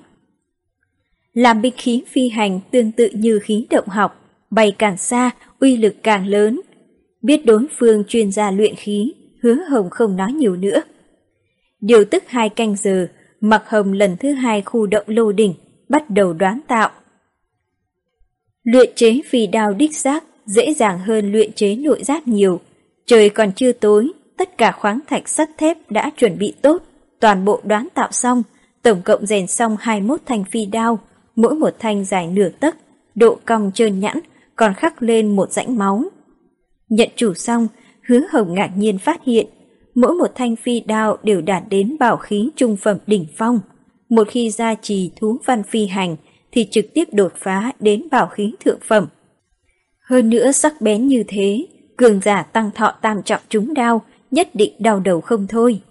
S1: làm binh khí phi hành tương tự như khí động học, bay càng xa, uy lực càng lớn. Biết đối phương chuyên gia luyện khí, Hứa Hồng không nói nhiều nữa. Điều tức hai canh giờ, Mặc Hồng lần thứ hai khu động lô đỉnh, bắt đầu đoán tạo. Luyện chế phi đao đích xác dễ dàng hơn luyện chế nội giáp nhiều. Trời còn chưa tối, tất cả khoáng thạch sắt thép đã chuẩn bị tốt, toàn bộ đoán tạo xong, tổng cộng rèn xong hai mươi mốt thanh phi đao, mỗi một thanh dài nửa tấc, độ cong trơn nhẵn, còn khắc lên một rãnh máu. Nhận chủ xong, Hứa Hồng ngạc nhiên phát hiện, mỗi một thanh phi đao đều đạt đến bảo khí trung phẩm đỉnh phong. Một khi gia trì thú văn phi hành thì trực tiếp đột phá đến bảo khí thượng phẩm. Hơn nữa sắc bén như thế, cường giả tăng thọ tam trọng trúng đao, nhất định đau đầu không thôi.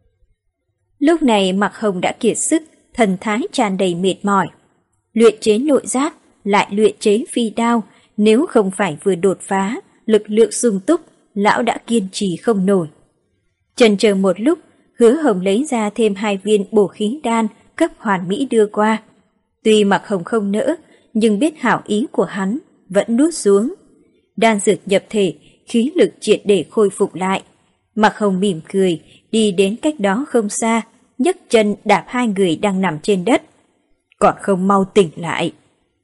S1: Lúc này Mạc Hồng đã kiệt sức, thần thái tràn đầy mệt mỏi. Luyện chế nội giáp, lại luyện chế phi đao, nếu không phải vừa đột phá, lực lượng sung túc, lão đã kiên trì không nổi. Chần chờ một lúc, Hứa Hồng lấy ra thêm hai viên bổ khí đan cấp hoàn mỹ đưa qua. Tuy Mạc Hồng không nỡ, nhưng biết hảo ý của hắn, vẫn nuốt xuống. Đan dược nhập thể, khí lực triệt để khôi phục lại. Mạc Hồng mỉm cười, đi đến cách đó không xa, nhấc chân đạp hai người đang nằm trên đất. Còn không mau tỉnh lại.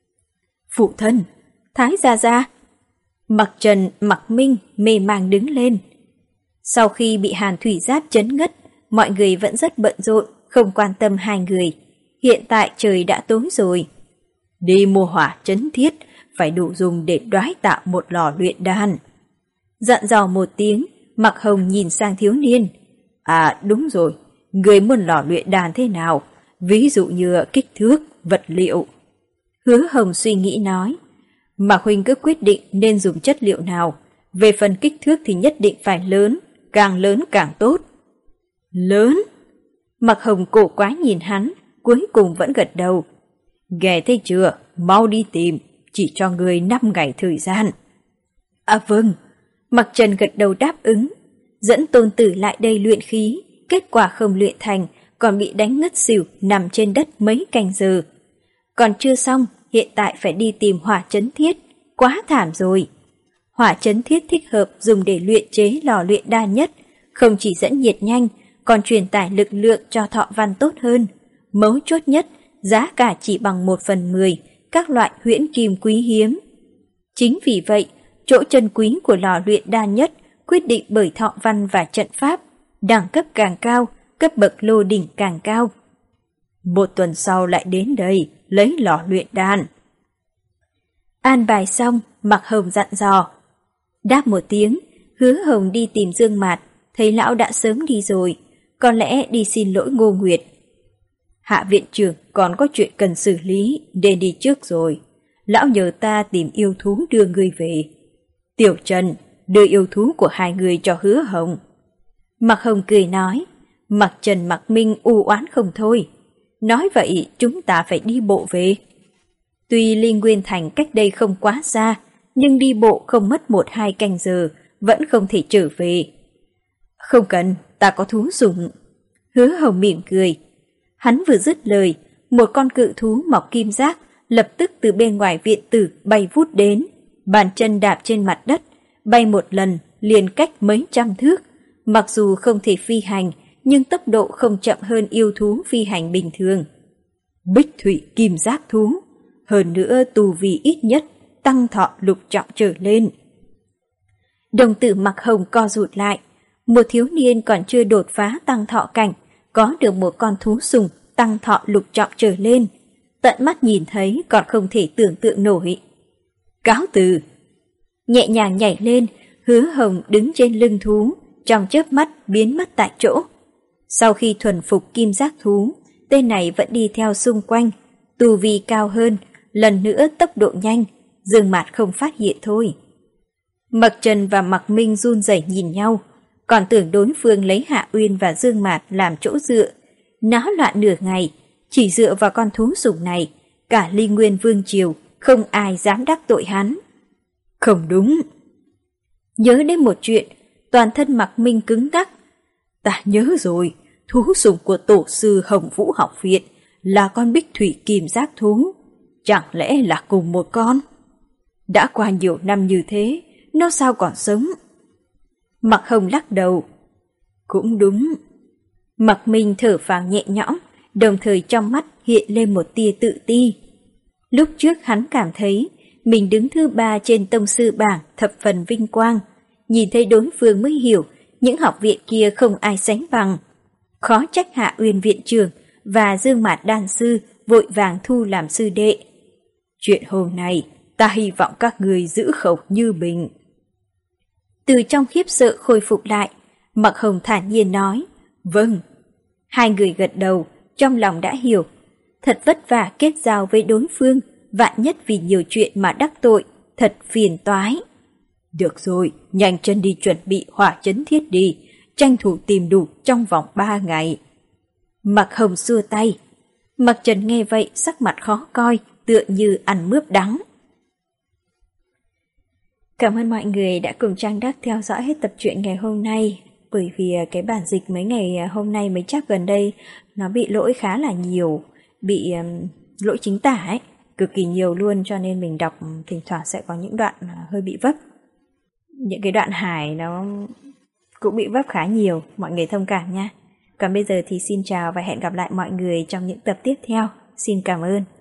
S1: Phụ thân, Thái gia gia. Mặc Trần, Mặc Minh mê màng đứng lên. Sau khi bị Hàn Thủy Giáp chấn ngất, mọi người vẫn rất bận rộn, không quan tâm hai người. Hiện tại trời đã tối rồi. Đi mua hỏa chấn thiết, phải đủ dùng để đoái tạo một lò luyện đan. Dặn dò một tiếng, Mạc Hồng nhìn sang thiếu niên. À đúng rồi, người muốn lò luyện đan thế nào? Ví dụ như kích thước, vật liệu. Hứa Hồng suy nghĩ nói. Mạc huynh cứ quyết định nên dùng chất liệu nào. Về phần kích thước thì nhất định phải lớn, càng lớn càng tốt. Lớn? Mạc Hồng cổ quá nhìn hắn, cuối cùng vẫn gật đầu. Nghe thấy chưa, mau đi tìm, chỉ cho người năm ngày thời gian. À vâng, Mạc Trần gật đầu đáp ứng, dẫn tôn tử lại đây luyện khí, kết quả không luyện thành, còn bị đánh ngất xỉu nằm trên đất mấy canh giờ. Còn chưa xong, hiện tại phải đi tìm hỏa chấn thiết, quá thảm rồi. Hỏa chấn thiết thích hợp dùng để luyện chế lò luyện đan nhất, không chỉ dẫn nhiệt nhanh, còn truyền tải lực lượng cho thọ văn tốt hơn. Mấu chốt nhất, giá cả chỉ bằng một phần mười các loại huyễn kim quý hiếm. Chính vì vậy, chỗ chân quý của lò luyện đan nhất quyết định bởi thọ văn và trận pháp, đẳng cấp càng cao, cấp bậc lô đỉnh càng cao. Một tuần sau lại đến đây, lấy lò luyện đan. An bài xong, Mạc Hồng dặn dò. Đáp một tiếng, Hứa Hồng đi tìm Dương Mạt, thấy lão đã sớm đi rồi, có lẽ đi xin lỗi Ngô Nguyệt. Hạ viện trưởng còn có chuyện cần xử lý, nên đi trước rồi. Lão nhờ ta tìm yêu thú đưa người về. Tiểu Trần, đưa yêu thú của hai người cho Hứa Hồng. Mạc Hồng cười nói, Mạc Trần Mạc Minh u oán không thôi. Nói vậy chúng ta phải đi bộ về. Tuy Linh Nguyên Thành cách đây không quá xa, nhưng đi bộ không mất một hai canh giờ, vẫn không thể trở về. Không cần, ta có thú sủng. Hứa Hồng mỉm cười. Hắn vừa dứt lời, một con cự thú mọc kim giác lập tức từ bên ngoài viện tử bay vút đến, bàn chân đạp trên mặt đất, bay một lần liền cách mấy trăm thước. Mặc dù không thể phi hành, nhưng tốc độ không chậm hơn yêu thú phi hành bình thường. Bích thủy kim giác thú, hơn nữa tu vi ít nhất tăng thọ lục trọng trở lên. Đồng tử Mạc Hồng co rụt lại, một thiếu niên còn chưa đột phá tăng thọ cảnh, có được một con thú sùng tăng thọ lục trọng trở lên, tận mắt nhìn thấy còn không thể tưởng tượng nổi. Cáo từ. Nhẹ nhàng nhảy lên, Hứa Hồng đứng trên lưng thú, trong chớp mắt biến mất tại chỗ. Sau khi thuần phục kim giác thú, tên này vẫn đi theo xung quanh, tu vi cao hơn, lần nữa tốc độ nhanh, Dương Mạt không phát hiện thôi. Mạc Trần và Mạc Minh run rẩy nhìn nhau, còn tưởng đối phương lấy Hạ Uyên và Dương Mạt làm chỗ dựa. Náo loạn nửa ngày, chỉ dựa vào con thú sủng này, cả Ly Nguyên Vương Triều không ai dám đắc tội hắn. Không đúng. Nhớ đến một chuyện, toàn thân Mạc Minh cứng ngắc. Ta nhớ rồi, thú sủng của tổ sư Hồng Vũ học viện là con bích thủy kim giác thú. Chẳng lẽ là cùng một con? Đã qua nhiều năm như thế, nó sao còn sống? Mạc Hồng lắc đầu. Cũng đúng. Mạc Minh thở phào nhẹ nhõm, đồng thời trong mắt hiện lên một tia tự ti. Lúc trước hắn cảm thấy mình đứng thứ ba trên tông sư bảng thập phần vinh quang, nhìn thấy đối phương mới hiểu những học viện kia không ai sánh bằng. Khó trách Hạ Uyên viện trưởng và Dương Mạt đan sư vội vàng thu làm sư đệ. Chuyện hôm nay, ta hy vọng các người giữ khẩu như bình. Từ trong khiếp sợ khôi phục lại, Mặc Hồng thản nhiên nói, vâng. Hai người gật đầu, trong lòng đã hiểu. Thật vất vả kết giao với đối phương, vạn nhất vì nhiều chuyện mà đắc tội, thật phiền toái. Được rồi, nhanh chân đi chuẩn bị hỏa chấn thiết đi, tranh thủ tìm đủ trong vòng ba ngày. Mặc Hồng xua tay. Mặc Trần nghe vậy sắc mặt khó coi, tựa như ăn mướp đắng. Cảm ơn mọi người đã cùng Trang Đắc theo dõi hết tập truyện ngày hôm nay. Bởi vì cái bản dịch mấy ngày hôm nay mới chắc gần đây nó bị lỗi khá là nhiều, bị um, lỗi chính tả ấy, cực kỳ nhiều luôn, cho nên mình đọc thỉnh thoảng sẽ có những đoạn hơi bị vấp. Những cái đoạn hài nó cũng bị vấp khá nhiều, mọi người thông cảm nha. Còn bây giờ thì xin chào và hẹn gặp lại mọi người trong những tập tiếp theo. Xin cảm ơn.